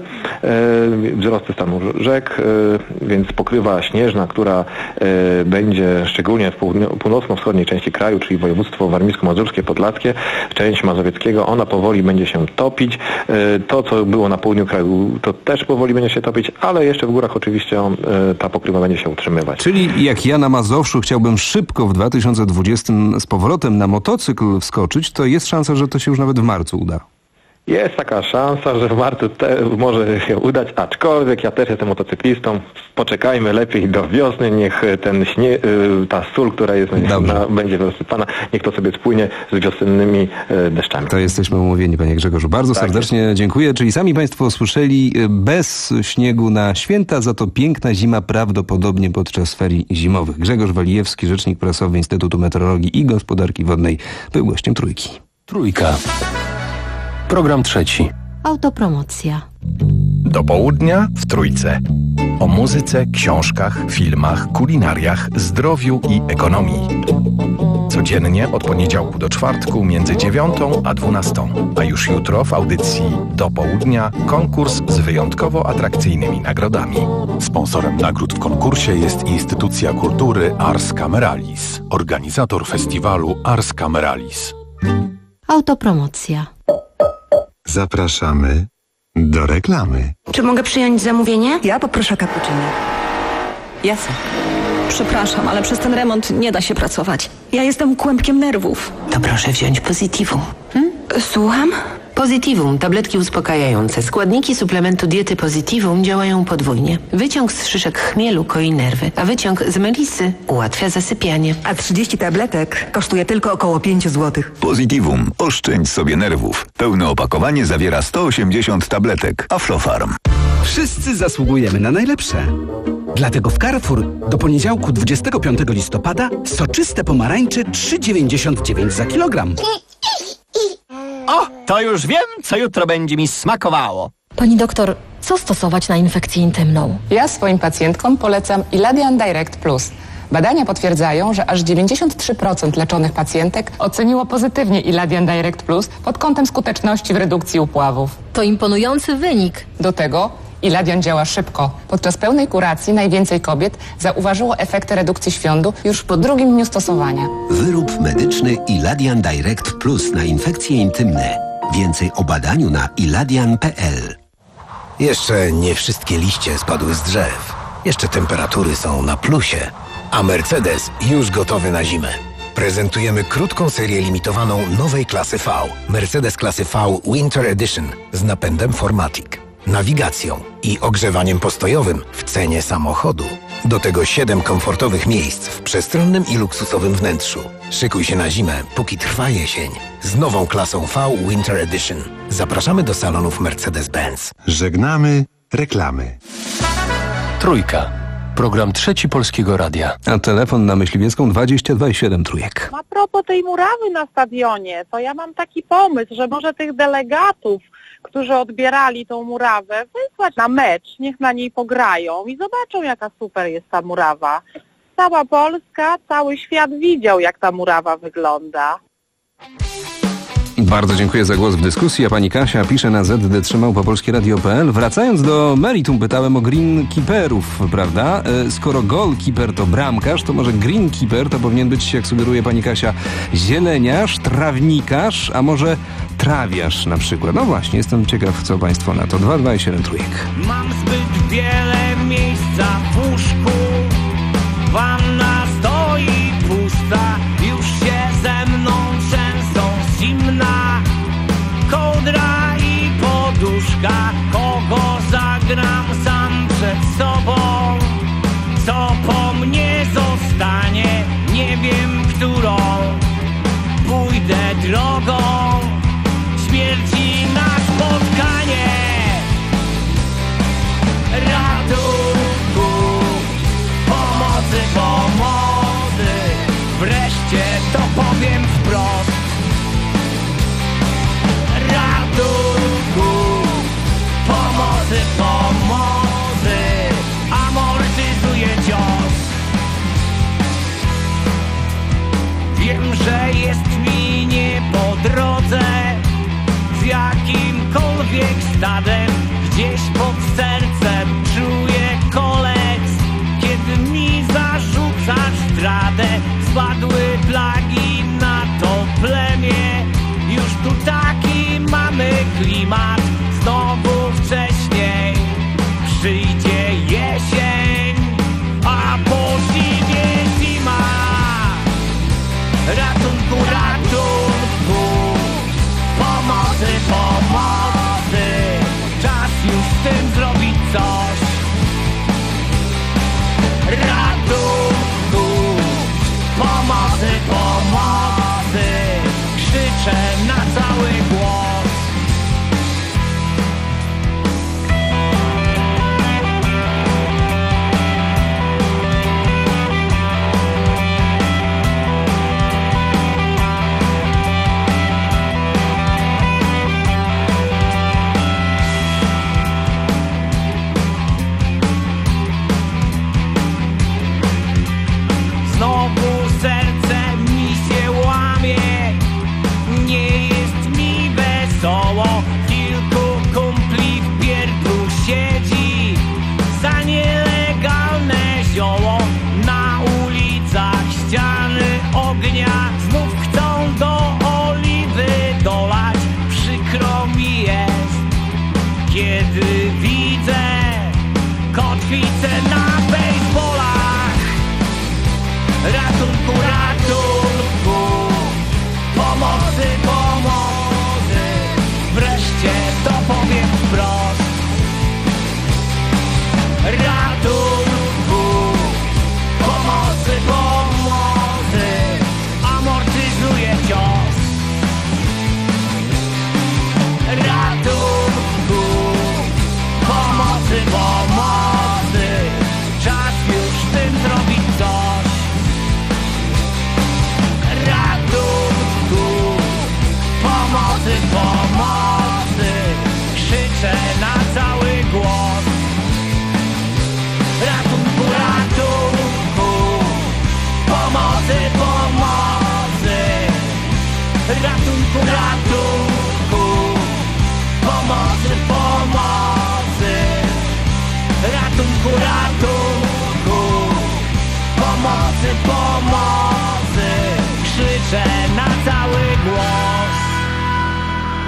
e, wzrosty stanu rzek, e, więc pokrywa śnieżna, która e, będzie szczególnie w północno-wschodniej części kraju, czyli województwo warmińsko-mazurskie, podlaskie, część mazowieckiego, ona powoli będzie się topić. To, co było na południu kraju, to też powoli będzie się topić, ale jeszcze w górach oczywiście ta pokrywa będzie się utrzymywać. Czyli jak ja na Mazowszu chciałbym szybko w dwa tysiące dwudziestym z powrotem na motocykl wskoczyć, to jest szansa, że to się już nawet w marcu uda. Jest taka szansa, że w marcu te, może się udać, aczkolwiek ja też jestem motocyklistą. Poczekajmy lepiej do wiosny, niech ten śnie, ta sól, która jest na, będzie rozsypana, niech to sobie spłynie z wiosennymi deszczami. To jesteśmy umówieni, panie Grzegorzu. Bardzo tak serdecznie jest. Dziękuję. Czyli sami państwo słyszeli, bez śniegu na święta, za to piękna zima prawdopodobnie podczas ferii zimowych. Grzegorz Walijewski, rzecznik prasowy Instytutu Meteorologii i Gospodarki Wodnej, był gościem Trójki. Trójka. Program trzeci. Autopromocja. Do południa w Trójce. O muzyce, książkach, filmach, kulinariach, zdrowiu i ekonomii. Codziennie od poniedziałku do czwartku między dziewiątą a dwunastą. A już jutro w audycji Do południa konkurs z wyjątkowo atrakcyjnymi nagrodami. Sponsorem nagród w konkursie jest instytucja kultury Ars Cameralis, organizator festiwalu Ars Cameralis. Autopromocja. Zapraszamy do reklamy. Czy mogę przyjąć zamówienie? Ja poproszę cappuccino. Jasne. Przepraszam, ale przez ten remont nie da się pracować. Ja jestem kłębkiem nerwów. To proszę wziąć Positivu. Hmm? Słucham? Positivum, tabletki uspokajające. Składniki suplementu diety Positivum działają podwójnie. Wyciąg z szyszek chmielu koi nerwy, a wyciąg z melisy ułatwia zasypianie. A trzydzieści tabletek kosztuje tylko około pięć złotych. Positivum. Oszczędź sobie nerwów. Pełne opakowanie zawiera sto osiemdziesiąt tabletek. Aflofarm. Wszyscy zasługujemy na najlepsze. Dlatego w Carrefour do poniedziałku dwudziestego piątego listopada soczyste pomarańcze trzy dziewięćdziesiąt dziewięć za kilogram. O, to już wiem, co jutro będzie mi smakowało. Pani doktor, co stosować na infekcję intymną? Ja swoim pacjentkom polecam Iladian Direct Plus. Badania potwierdzają, że aż dziewięćdziesiąt trzy procent leczonych pacjentek oceniło pozytywnie Iladian Direct Plus pod kątem skuteczności w redukcji upławów. To imponujący wynik. Do tego Iladian działa szybko. Podczas pełnej kuracji najwięcej kobiet zauważyło efekty redukcji świądu już po drugim dniu stosowania. Wyrób medyczny Iladian Direct Plus na infekcje intymne. Więcej o badaniu na iladian kropka p l. Jeszcze nie wszystkie liście spadły z drzew. Jeszcze temperatury są na plusie. A Mercedes już gotowy na zimę. Prezentujemy krótką serię limitowaną nowej klasy V. Mercedes klasy V Winter Edition z napędem cztery matic, nawigacją i ogrzewaniem postojowym w cenie samochodu. Do tego siedem komfortowych miejsc w przestronnym i luksusowym wnętrzu. Szykuj się na zimę, póki trwa jesień. Z nową klasą V Winter Edition. Zapraszamy do salonów Mercedes-Benz. Żegnamy reklamy. Trójka. Program Trzeci Polskiego Radia. A telefon na Myśliwiecką dwadzieścia dwa i siedem Trójek. A propos tej murawy na stadionie, to ja mam taki pomysł, że może tych delegatów, którzy odbierali tą murawę, wysłać na mecz, niech na niej pograją i zobaczą, jaka super jest ta murawa. Cała Polska, cały świat widział, jak ta murawa wygląda. Bardzo dziękuję za głos w dyskusji, a pani Kasia pisze na z d trzy małpa polskie radio kropka p l. Wracając do meritum, pytałem o greenkeeperów, prawda? Skoro goalkeeper to bramkarz, to może greenkeeper to powinien być, jak sugeruje pani Kasia, zieleniarz, trawnikarz, a może trawiarz na przykład. No właśnie, jestem ciekaw, co państwo na to. dwa dwa i siedem Trójek. Mam zbyt wiele miejsca w łóżku, wanna stoi pusta, już się ze mną trzęsą zimna kołdra i poduszka. Kogo zagram sam przed sobą, co po mnie zostanie, nie wiem którą pójdę drogą śmierci na spotkanie. Ratunku, pomocy, pomocy, wreszcie to powiem wprost. Ratunku, pomocy, pomocy, amortyzuje cios. Wiem, że jest mi nie po drodze z jakimkolwiek stadem. Gdzieś pod sercem czuję kolec, kiedy mi zarzucasz zdradę. Spadły plagi na to plemię, już tu taki mamy klimat. Znowu wcześniej przyjdzie jesień, a po zimie zima. Ratunku, ratunku, pomocy, pomocy, czas już z tym zrobić coś. Ratunku, pomocy, pomocy, krzyczę na cały głos. Znowu serce mi się łamie, nie jest mi wesoło. Kilku kumpli w pierdlu siedzi za nielegalne zioło. Na ulicach ściany ognia znów chcą do oliwy dolać. Przykro mi jest, kiedy widzę kotwicę na bejsbolach. Ratunku, ratunku, pomocy, pomocy, wreszcie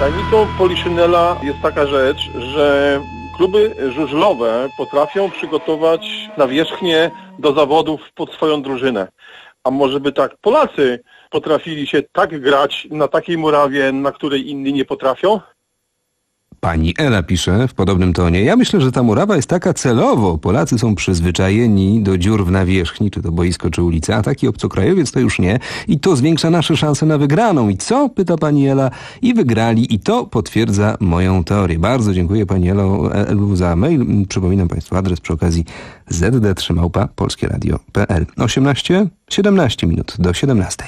Tajemnicą poliszynela jest taka rzecz, że kluby żużlowe potrafią przygotować nawierzchnię do zawodów pod swoją drużynę. A może by tak Polacy potrafili się tak grać na takiej murawie, na której inni nie potrafią? Pani Ela pisze w podobnym tonie. Ja myślę, że ta murawa jest taka celowo. Polacy są przyzwyczajeni do dziur w nawierzchni, czy to boisko, czy ulica, a taki obcokrajowiec to już nie. I to zwiększa nasze szanse na wygraną. I co? Pyta pani Ela. I wygrali. I to potwierdza moją teorię. Bardzo dziękuję pani Elo, Elu za mail. Przypominam państwu adres przy okazji z d trzy małpa polskieradio kropka p l. osiemnaście, siedemnaście minut do siedemnastej.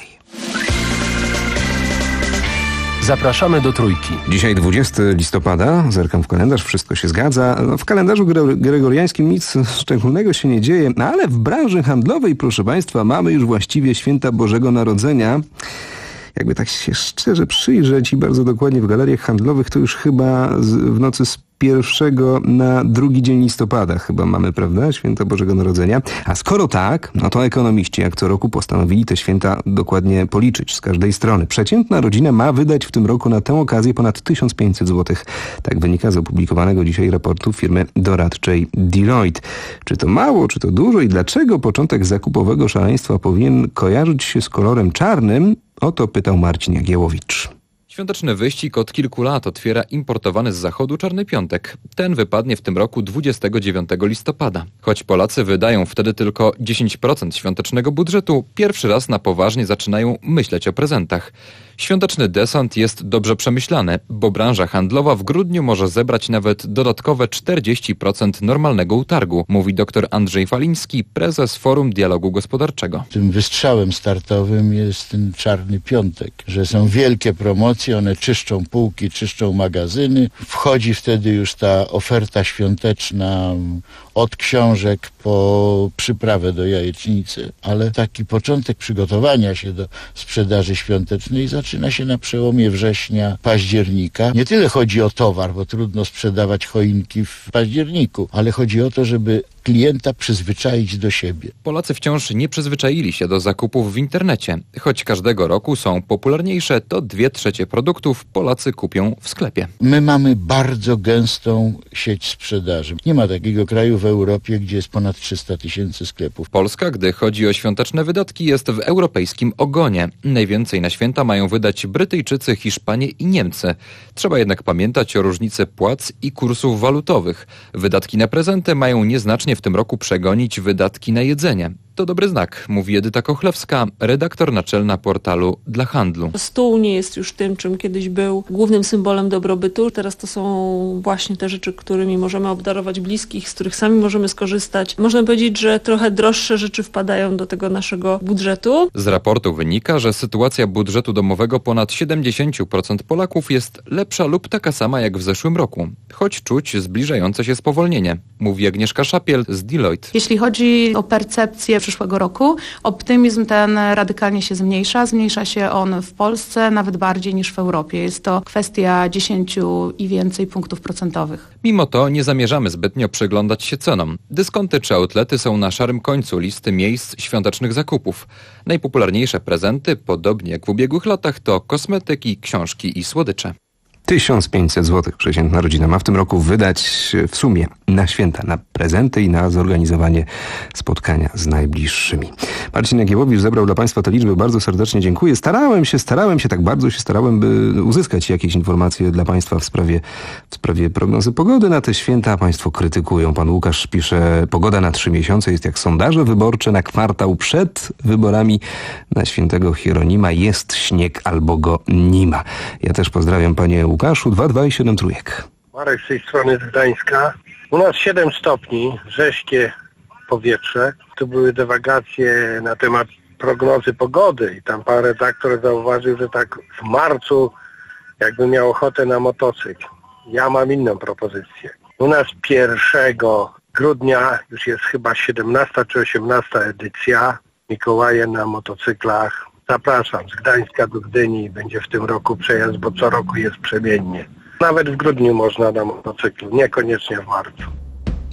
Zapraszamy do Trójki. Dzisiaj dwudziestego listopada, zerkam w kalendarz, wszystko się zgadza. No, w kalendarzu gre- gregoriańskim nic szczególnego się nie dzieje, no, ale w branży handlowej, proszę państwa, mamy już właściwie święta Bożego Narodzenia. Jakby tak się szczerze przyjrzeć i bardzo dokładnie w galeriach handlowych, to już chyba z, w nocy z pierwszego na drugi dzień listopada chyba mamy, prawda? Święta Bożego Narodzenia. A skoro tak, no to ekonomiści jak co roku postanowili te święta dokładnie policzyć z każdej strony. Przeciętna rodzina ma wydać w tym roku na tę okazję ponad tysiąc pięćset złotych. Tak wynika z opublikowanego dzisiaj raportu firmy doradczej Deloitte. Czy to mało, czy to dużo i dlaczego początek zakupowego szaleństwa powinien kojarzyć się z kolorem czarnym? O to pytał Marcin Jagiełowicz. Świąteczny wyścig od kilku lat otwiera importowany z zachodu Czarny Piątek. Ten wypadnie w tym roku dwudziestego dziewiątego listopada. Choć Polacy wydają wtedy tylko dziesięć procent świątecznego budżetu, pierwszy raz na poważnie zaczynają myśleć o prezentach. Świąteczny desant jest dobrze przemyślany, bo branża handlowa w grudniu może zebrać nawet dodatkowe czterdzieści procent normalnego utargu, mówi dr Andrzej Faliński, prezes Forum Dialogu Gospodarczego. Tym wystrzałem startowym jest ten Czarny Piątek, że są wielkie promocje, one czyszczą półki, czyszczą magazyny. Wchodzi wtedy już ta oferta świąteczna od książek po przyprawę do jajecznicy, ale taki początek przygotowania się do sprzedaży świątecznej zaczyna się na przełomie września, października. Nie tyle chodzi o towar, bo trudno sprzedawać choinki w październiku, ale chodzi o to, żeby klienta przyzwyczaić do siebie. Polacy wciąż nie przyzwyczaili się do zakupów w internecie. Choć każdego roku są popularniejsze, to dwie trzecie produktów Polacy kupią w sklepie. My mamy bardzo gęstą sieć sprzedaży. Nie ma takiego kraju w Europie, gdzie jest ponad trzysta tysięcy sklepów. Polska, gdy chodzi o świąteczne wydatki, jest w europejskim ogonie. Najwięcej na święta mają wydać Brytyjczycy, Hiszpanie i Niemcy. Trzeba jednak pamiętać o różnicy płac i kursów walutowych. Wydatki na prezenty mają nieznacznie w tym roku przegonić wydatki na jedzenie. To dobry znak, mówi Edyta Kochlewska, redaktor naczelna portalu Dla Handlu. Stół nie jest już tym, czym kiedyś był, głównym symbolem dobrobytu. Teraz to są właśnie te rzeczy, którymi możemy obdarować bliskich, z których sami możemy skorzystać. Można powiedzieć, że trochę droższe rzeczy wpadają do tego naszego budżetu. Z raportu wynika, że sytuacja budżetu domowego ponad siedemdziesiąt procent Polaków jest lepsza lub taka sama jak w zeszłym roku, choć czuć zbliżające się spowolnienie, mówi Agnieszka Szapiel z Deloitte. Jeśli chodzi o percepcję przyszłego roku, optymizm ten radykalnie się zmniejsza. Zmniejsza się on w Polsce nawet bardziej niż w Europie. Jest to kwestia dziesięciu i więcej punktów procentowych. Mimo to nie zamierzamy zbytnio przyglądać się cenom. Dyskonty czy outlety są na szarym końcu listy miejsc świątecznych zakupów. Najpopularniejsze prezenty, podobnie jak w ubiegłych latach, to kosmetyki, książki i słodycze. tysiąc pięćset złotych przeciętna rodzina ma w tym roku wydać w sumie na święta, na prezenty i na zorganizowanie spotkania z najbliższymi. Marcin Jagiełowicz zebrał dla państwa te liczby. Bardzo serdecznie dziękuję. Starałem się, starałem się, tak bardzo się starałem, by uzyskać jakieś informacje dla państwa w sprawie, w sprawie prognozy pogody na te święta. Państwo krytykują. Pan Łukasz pisze, pogoda na trzy miesiące jest jak sondaże wyborcze na kwartał przed wyborami. Na świętego Hieronima jest śnieg albo go nie ma. Ja też pozdrawiam panie Łukaszu, dwa dwa i siedem trójek. Marek z tej strony z Gdańska. U nas siedem stopni, rześkie powietrze. Tu były dywagacje na temat prognozy pogody i tam pan redaktor zauważył, że tak w marcu jakby miał ochotę na motocykl. Ja mam inną propozycję. U nas pierwszego grudnia już jest chyba siedemnasta czy osiemnasta edycja Mikołaje na motocyklach. Zapraszam z Gdańska do Gdyni, będzie w tym roku przejazd, bo co roku jest przemiennie. Nawet w grudniu można na motocyklu, niekoniecznie w marcu.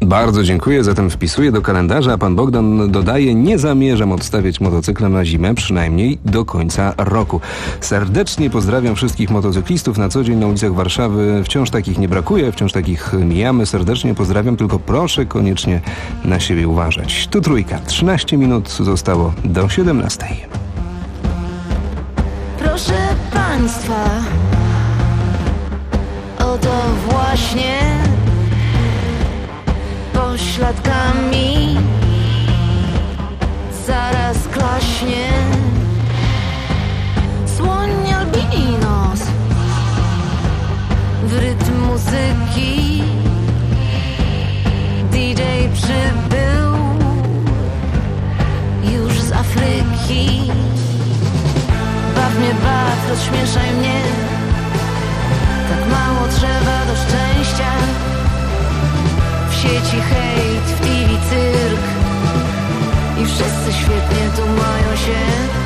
Bardzo dziękuję, zatem wpisuję do kalendarza, a pan Bogdan dodaje, nie zamierzam odstawiać motocykla na zimę, przynajmniej do końca roku. Serdecznie pozdrawiam wszystkich motocyklistów. Na co dzień na ulicach Warszawy wciąż takich nie brakuje, wciąż takich mijamy. Serdecznie pozdrawiam, tylko proszę koniecznie na siebie uważać. Tu Trójka, trzynaście minut zostało do siedemnastej. Proszę Państwa, oto właśnie pośladkami zaraz klaśnie słoń albinos w rytm muzyki. D J przybył już z Afryki. Baw mnie, baw, rozśmieszaj mnie, tak mało trzeba do szczęścia. W sieci hejt, w T V cyrk i wszyscy świetnie tu mają się.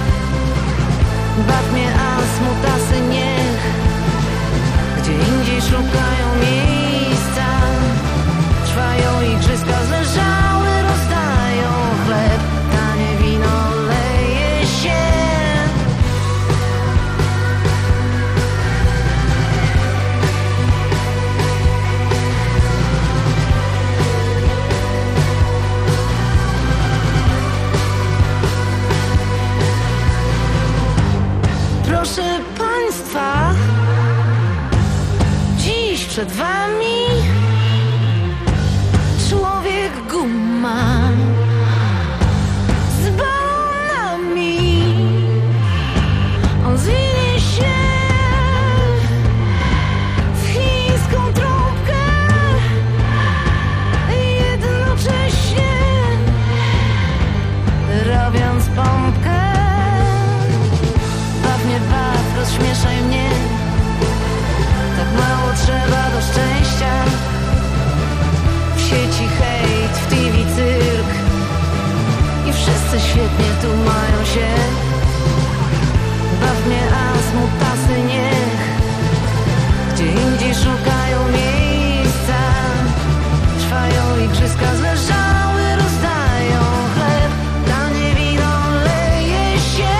Baw mnie, a smutasy niech gdzie indziej szukają miejsca. Trwają igrzyska, zleżały rozdają chleb, tanie wino leje się. Proszę Państwa, dziś przed Wami człowiek guma z balonami. On zwinie się w chińską trąbkę jednocześnie robiąc pompkę. Baw mnie, baw, rozśmieszaj mnie, tak mało trzeba do szczęścia. W sieci hejt, w T V cyrk i wszyscy świetnie tu mają się. Baw mnie, a smutasy niech gdzie indziej szukają miejsca. Trwają igrzyska, zleżały rozdają chleb, tanie wino leje się.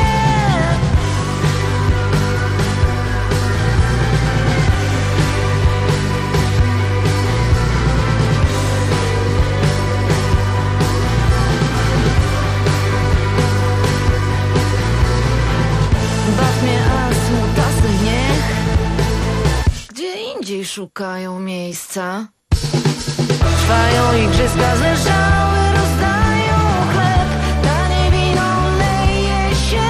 Baw mnie, a smutasy niech gdzie indziej szukają miejsca. Trwają igrzyska, zleżały rozdają chleb, tanie wino leje się.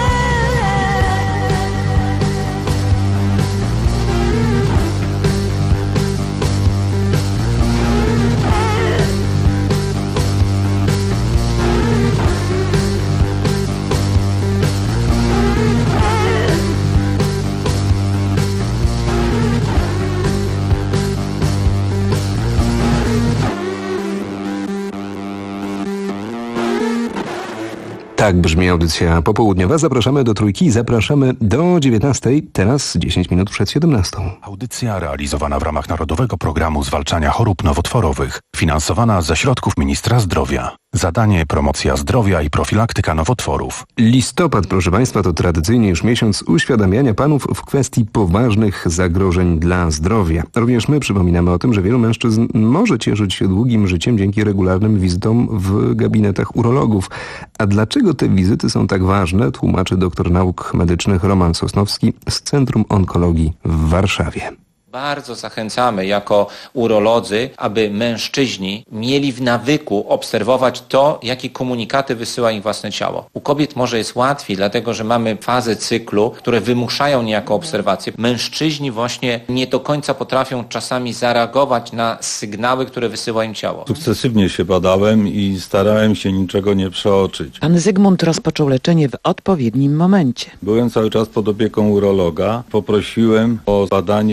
Tak brzmi audycja popołudniowa. Zapraszamy do Trójki, zapraszamy do dziewiętnastej, teraz dziesięć minut przed siedemnastą. Audycja realizowana w ramach Narodowego Programu Zwalczania Chorób Nowotworowych, finansowana ze środków Ministra Zdrowia. Zadanie: promocja zdrowia i profilaktyka nowotworów. Listopad, proszę Państwa, to tradycyjnie już miesiąc uświadamiania panów w kwestii poważnych zagrożeń dla zdrowia. Również my przypominamy o tym, że wielu mężczyzn może cieszyć się długim życiem dzięki regularnym wizytom w gabinetach urologów. A dlaczego te wizyty są tak ważne, tłumaczy doktor nauk medycznych Roman Sosnowski z Centrum Onkologii w Warszawie. Bardzo zachęcamy jako urolodzy, aby mężczyźni mieli w nawyku obserwować to, jakie komunikaty wysyła im własne ciało. U kobiet może jest łatwiej, dlatego że mamy fazy cyklu, które wymuszają niejako obserwację. Mężczyźni właśnie nie do końca potrafią czasami zareagować na sygnały, które wysyła im ciało. Sukcesywnie się badałem i starałem się niczego nie przeoczyć. Pan Zygmunt rozpoczął leczenie w odpowiednim momencie. Byłem cały czas pod opieką urologa. Poprosiłem o badanie, które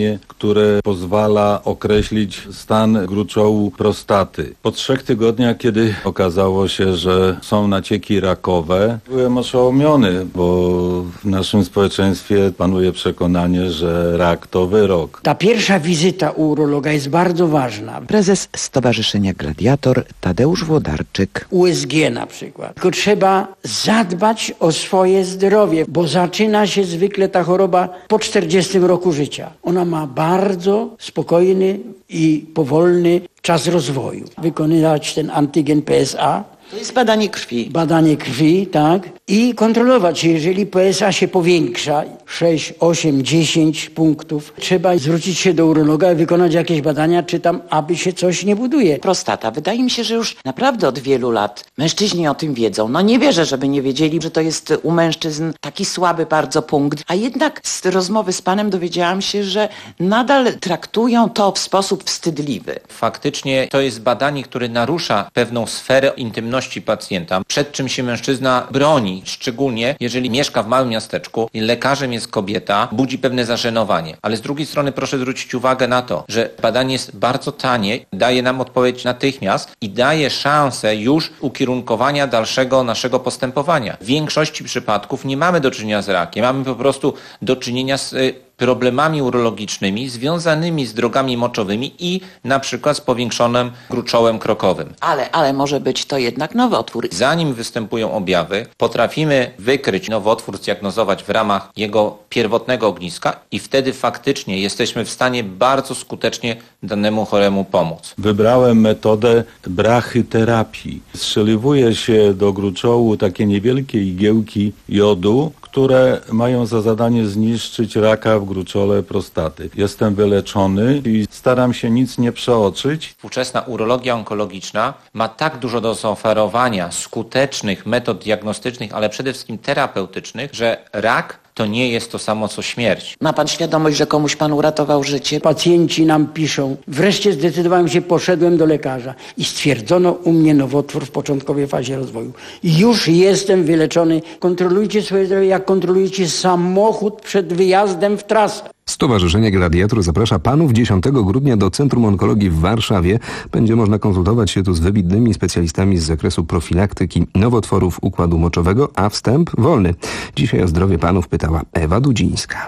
które pozwala określić stan gruczołu prostaty. Po trzech tygodniach, kiedy okazało się, że są nacieki rakowe, byłem oszołomiony, bo w naszym społeczeństwie panuje przekonanie, że rak to wyrok. Ta pierwsza wizyta u urologa jest bardzo ważna. Prezes Stowarzyszenia Gladiator Tadeusz Włodarczyk. U S G na przykład. Tylko trzeba zadbać o swoje zdrowie, bo zaczyna się zwykle ta choroba po czterdziestym roku życia. Ona ma bardzo spokojny i powolny czas rozwoju. Wykonywać ten antygen P S A. To jest badanie krwi. Badanie krwi, tak. I kontrolować, jeżeli P S A się powiększa, sześć, osiem, dziesięć punktów, trzeba zwrócić się do urologa i wykonać jakieś badania, czy tam, aby się coś nie buduje. Prostata. Wydaje mi się, że już naprawdę od wielu lat mężczyźni o tym wiedzą. No nie wierzę, żeby nie wiedzieli, że to jest u mężczyzn taki słaby bardzo punkt. A jednak z rozmowy z panem dowiedziałam się, że nadal traktują to w sposób wstydliwy. Faktycznie to jest badanie, które narusza pewną sferę intymności pacjenta, przed czym się mężczyzna broni, szczególnie jeżeli mieszka w małym miasteczku i lekarzem jest kobieta, budzi pewne zażenowanie. Ale z drugiej strony proszę zwrócić uwagę na to, że badanie jest bardzo tanie, daje nam odpowiedź natychmiast i daje szansę już ukierunkowania dalszego naszego postępowania. W większości przypadków nie mamy do czynienia z rakiem, mamy po prostu do czynienia z problemami urologicznymi związanymi z drogami moczowymi i na przykład z powiększonym gruczołem krokowym. Ale, ale może być to jednak nowotwór. Zanim występują objawy, potrafimy wykryć nowotwór, zdiagnozować w ramach jego pierwotnego ogniska i wtedy faktycznie jesteśmy w stanie bardzo skutecznie danemu choremu pomóc. Wybrałem metodę brachyterapii. Strzeliwuje się do gruczołu takie niewielkie igiełki jodu, które mają za zadanie zniszczyć raka w gruczole prostaty. Jestem wyleczony i staram się nic nie przeoczyć. Współczesna urologia onkologiczna ma tak dużo do zaoferowania skutecznych metod diagnostycznych, ale przede wszystkim terapeutycznych, że rak to nie jest to samo co śmierć. Ma pan świadomość, że komuś pan uratował życie? Pacjenci nam piszą, wreszcie zdecydowałem się, poszedłem do lekarza i stwierdzono u mnie nowotwór w początkowej fazie rozwoju. Już jestem wyleczony. Kontrolujcie swoje zdrowie, jak kontrolujecie samochód przed wyjazdem w trasę. Stowarzyszenie Gladiator zaprasza panów dziesiątego grudnia do Centrum Onkologii w Warszawie. Będzie można konsultować się tu z wybitnymi specjalistami z zakresu profilaktyki nowotworów układu moczowego, a wstęp wolny. Dzisiaj o zdrowie panów pytała Ewa Dudzińska.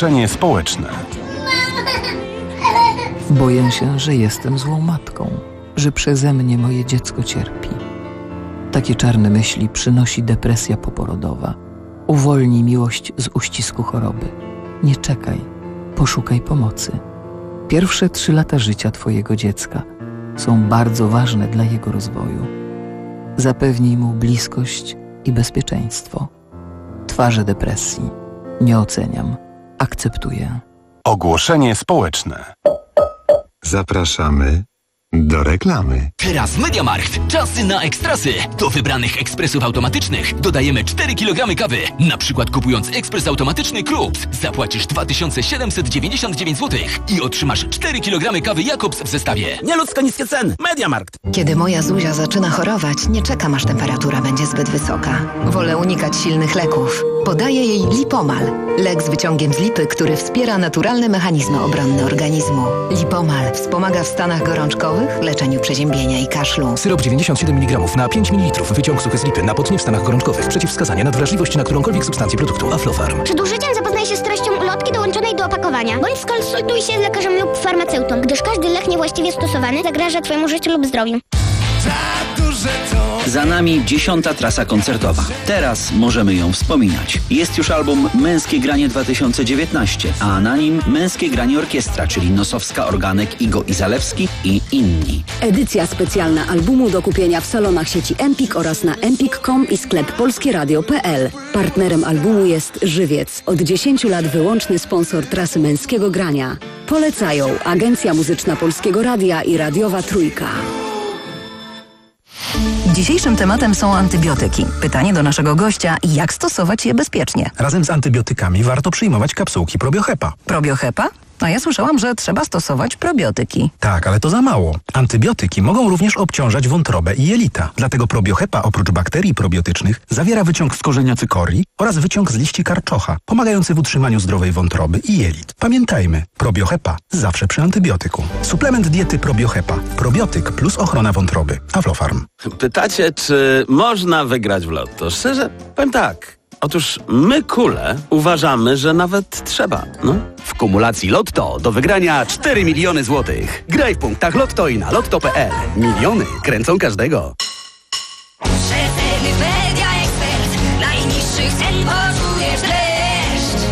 Ogłoszenie społeczne. Boję się, że jestem złą matką, że przeze mnie moje dziecko cierpi. Takie czarne myśli przynosi depresja poporodowa. Uwolnij miłość z uścisku choroby. Nie czekaj, poszukaj pomocy. Pierwsze trzy lata życia twojego dziecka są bardzo ważne dla jego rozwoju. Zapewnij mu bliskość i bezpieczeństwo. Twarze depresji. Nie oceniam. Akceptuję. Ogłoszenie społeczne. Zapraszamy do reklamy. Teraz MediaMarkt. Czasy na ekstrasy. Do wybranych ekspresów automatycznych dodajemy cztery kilogramy kawy. Na przykład kupując ekspres automatyczny Krups zapłacisz dwa tysiące siedemset dziewięćdziesiąt dziewięć złotych i otrzymasz cztery kilogramy kawy Jakobs w zestawie. Nieludzko niskie ceny. MediaMarkt. Kiedy moja Zuzia zaczyna chorować, nie czekam, aż temperatura będzie zbyt wysoka. Wolę unikać silnych leków. Podaję jej Lipomal. Lek z wyciągiem z lipy, który wspiera naturalne mechanizmy obronne organizmu. Lipomal wspomaga w stanach gorączkowych, leczeniu przeziębienia i kaszlu. Syrop dziewięćdziesiąt siedem miligramów na pięć mililitrów. Wyciąg suchy z lipy na potnie w stanach gorączkowych. Przeciwwskazania na wrażliwość na którąkolwiek substancję produktu. Aflofarm. Przed użyciem zapoznaj się z treścią ulotki dołączonej do opakowania, bądź skonsultuj się z lekarzem lub farmaceutą, gdyż każdy lek niewłaściwie stosowany zagraża Twojemu życiu lub zdrowiu. Za nami dziesiąta trasa koncertowa. Teraz możemy ją wspominać. Jest już album Męskie Granie dwa tysiące dziewiętnaście, a na nim Męskie Granie Orkiestra, czyli Nosowska, Organek, Igo i Zalewski i inni. Edycja specjalna albumu do kupienia w salonach sieci Empik oraz na empik kropka com i sklep polskieradio kropka p l. Partnerem albumu jest Żywiec. Od dziesięciu lat wyłączny sponsor trasy Męskiego Grania. Polecają Agencja Muzyczna Polskiego Radia i Radiowa Trójka. Dzisiejszym tematem są antybiotyki. Pytanie do naszego gościa, jak stosować je bezpiecznie? Razem z antybiotykami warto przyjmować kapsułki Probiohepa. Probiohepa? A ja słyszałam, że trzeba stosować probiotyki. Tak, ale to za mało. Antybiotyki mogą również obciążać wątrobę i jelita. Dlatego Probiohepa oprócz bakterii probiotycznych zawiera wyciąg z korzenia cykorii oraz wyciąg z liści karczocha, pomagający w utrzymaniu zdrowej wątroby i jelit. Pamiętajmy, Probiohepa zawsze przy antybiotyku. Suplement diety Probiohepa. Probiotyk plus ochrona wątroby. Aflofarm. Pytacie, czy można wygrać w lotto? Szczerze, powiem tak. Otóż my, kule, uważamy, że nawet trzeba, no. W kumulacji Lotto do wygrania cztery miliony złotych. Graj w punktach Lotto i na lotto kropka p l. Miliony kręcą każdego. Rzetelny Media Expert. Najniższych cen poczujesz dreszcz.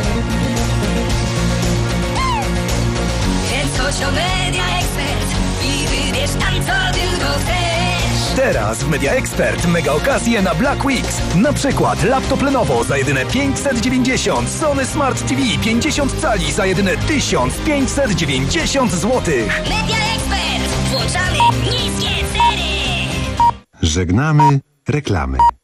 Więc chodź do Media Expert i wybierz tam, co tylko chcesz. Teraz w Media Expert mega okazje na Black Weeks. Na przykład laptop Lenovo za jedyne pięćset dziewięćdziesiąt, Sony Smart T V pięćdziesiąt cali za jedyne tysiąc pięćset dziewięćdziesiąt złotych. Media Expert. Włączamy niskie ceny. Żegnamy reklamy.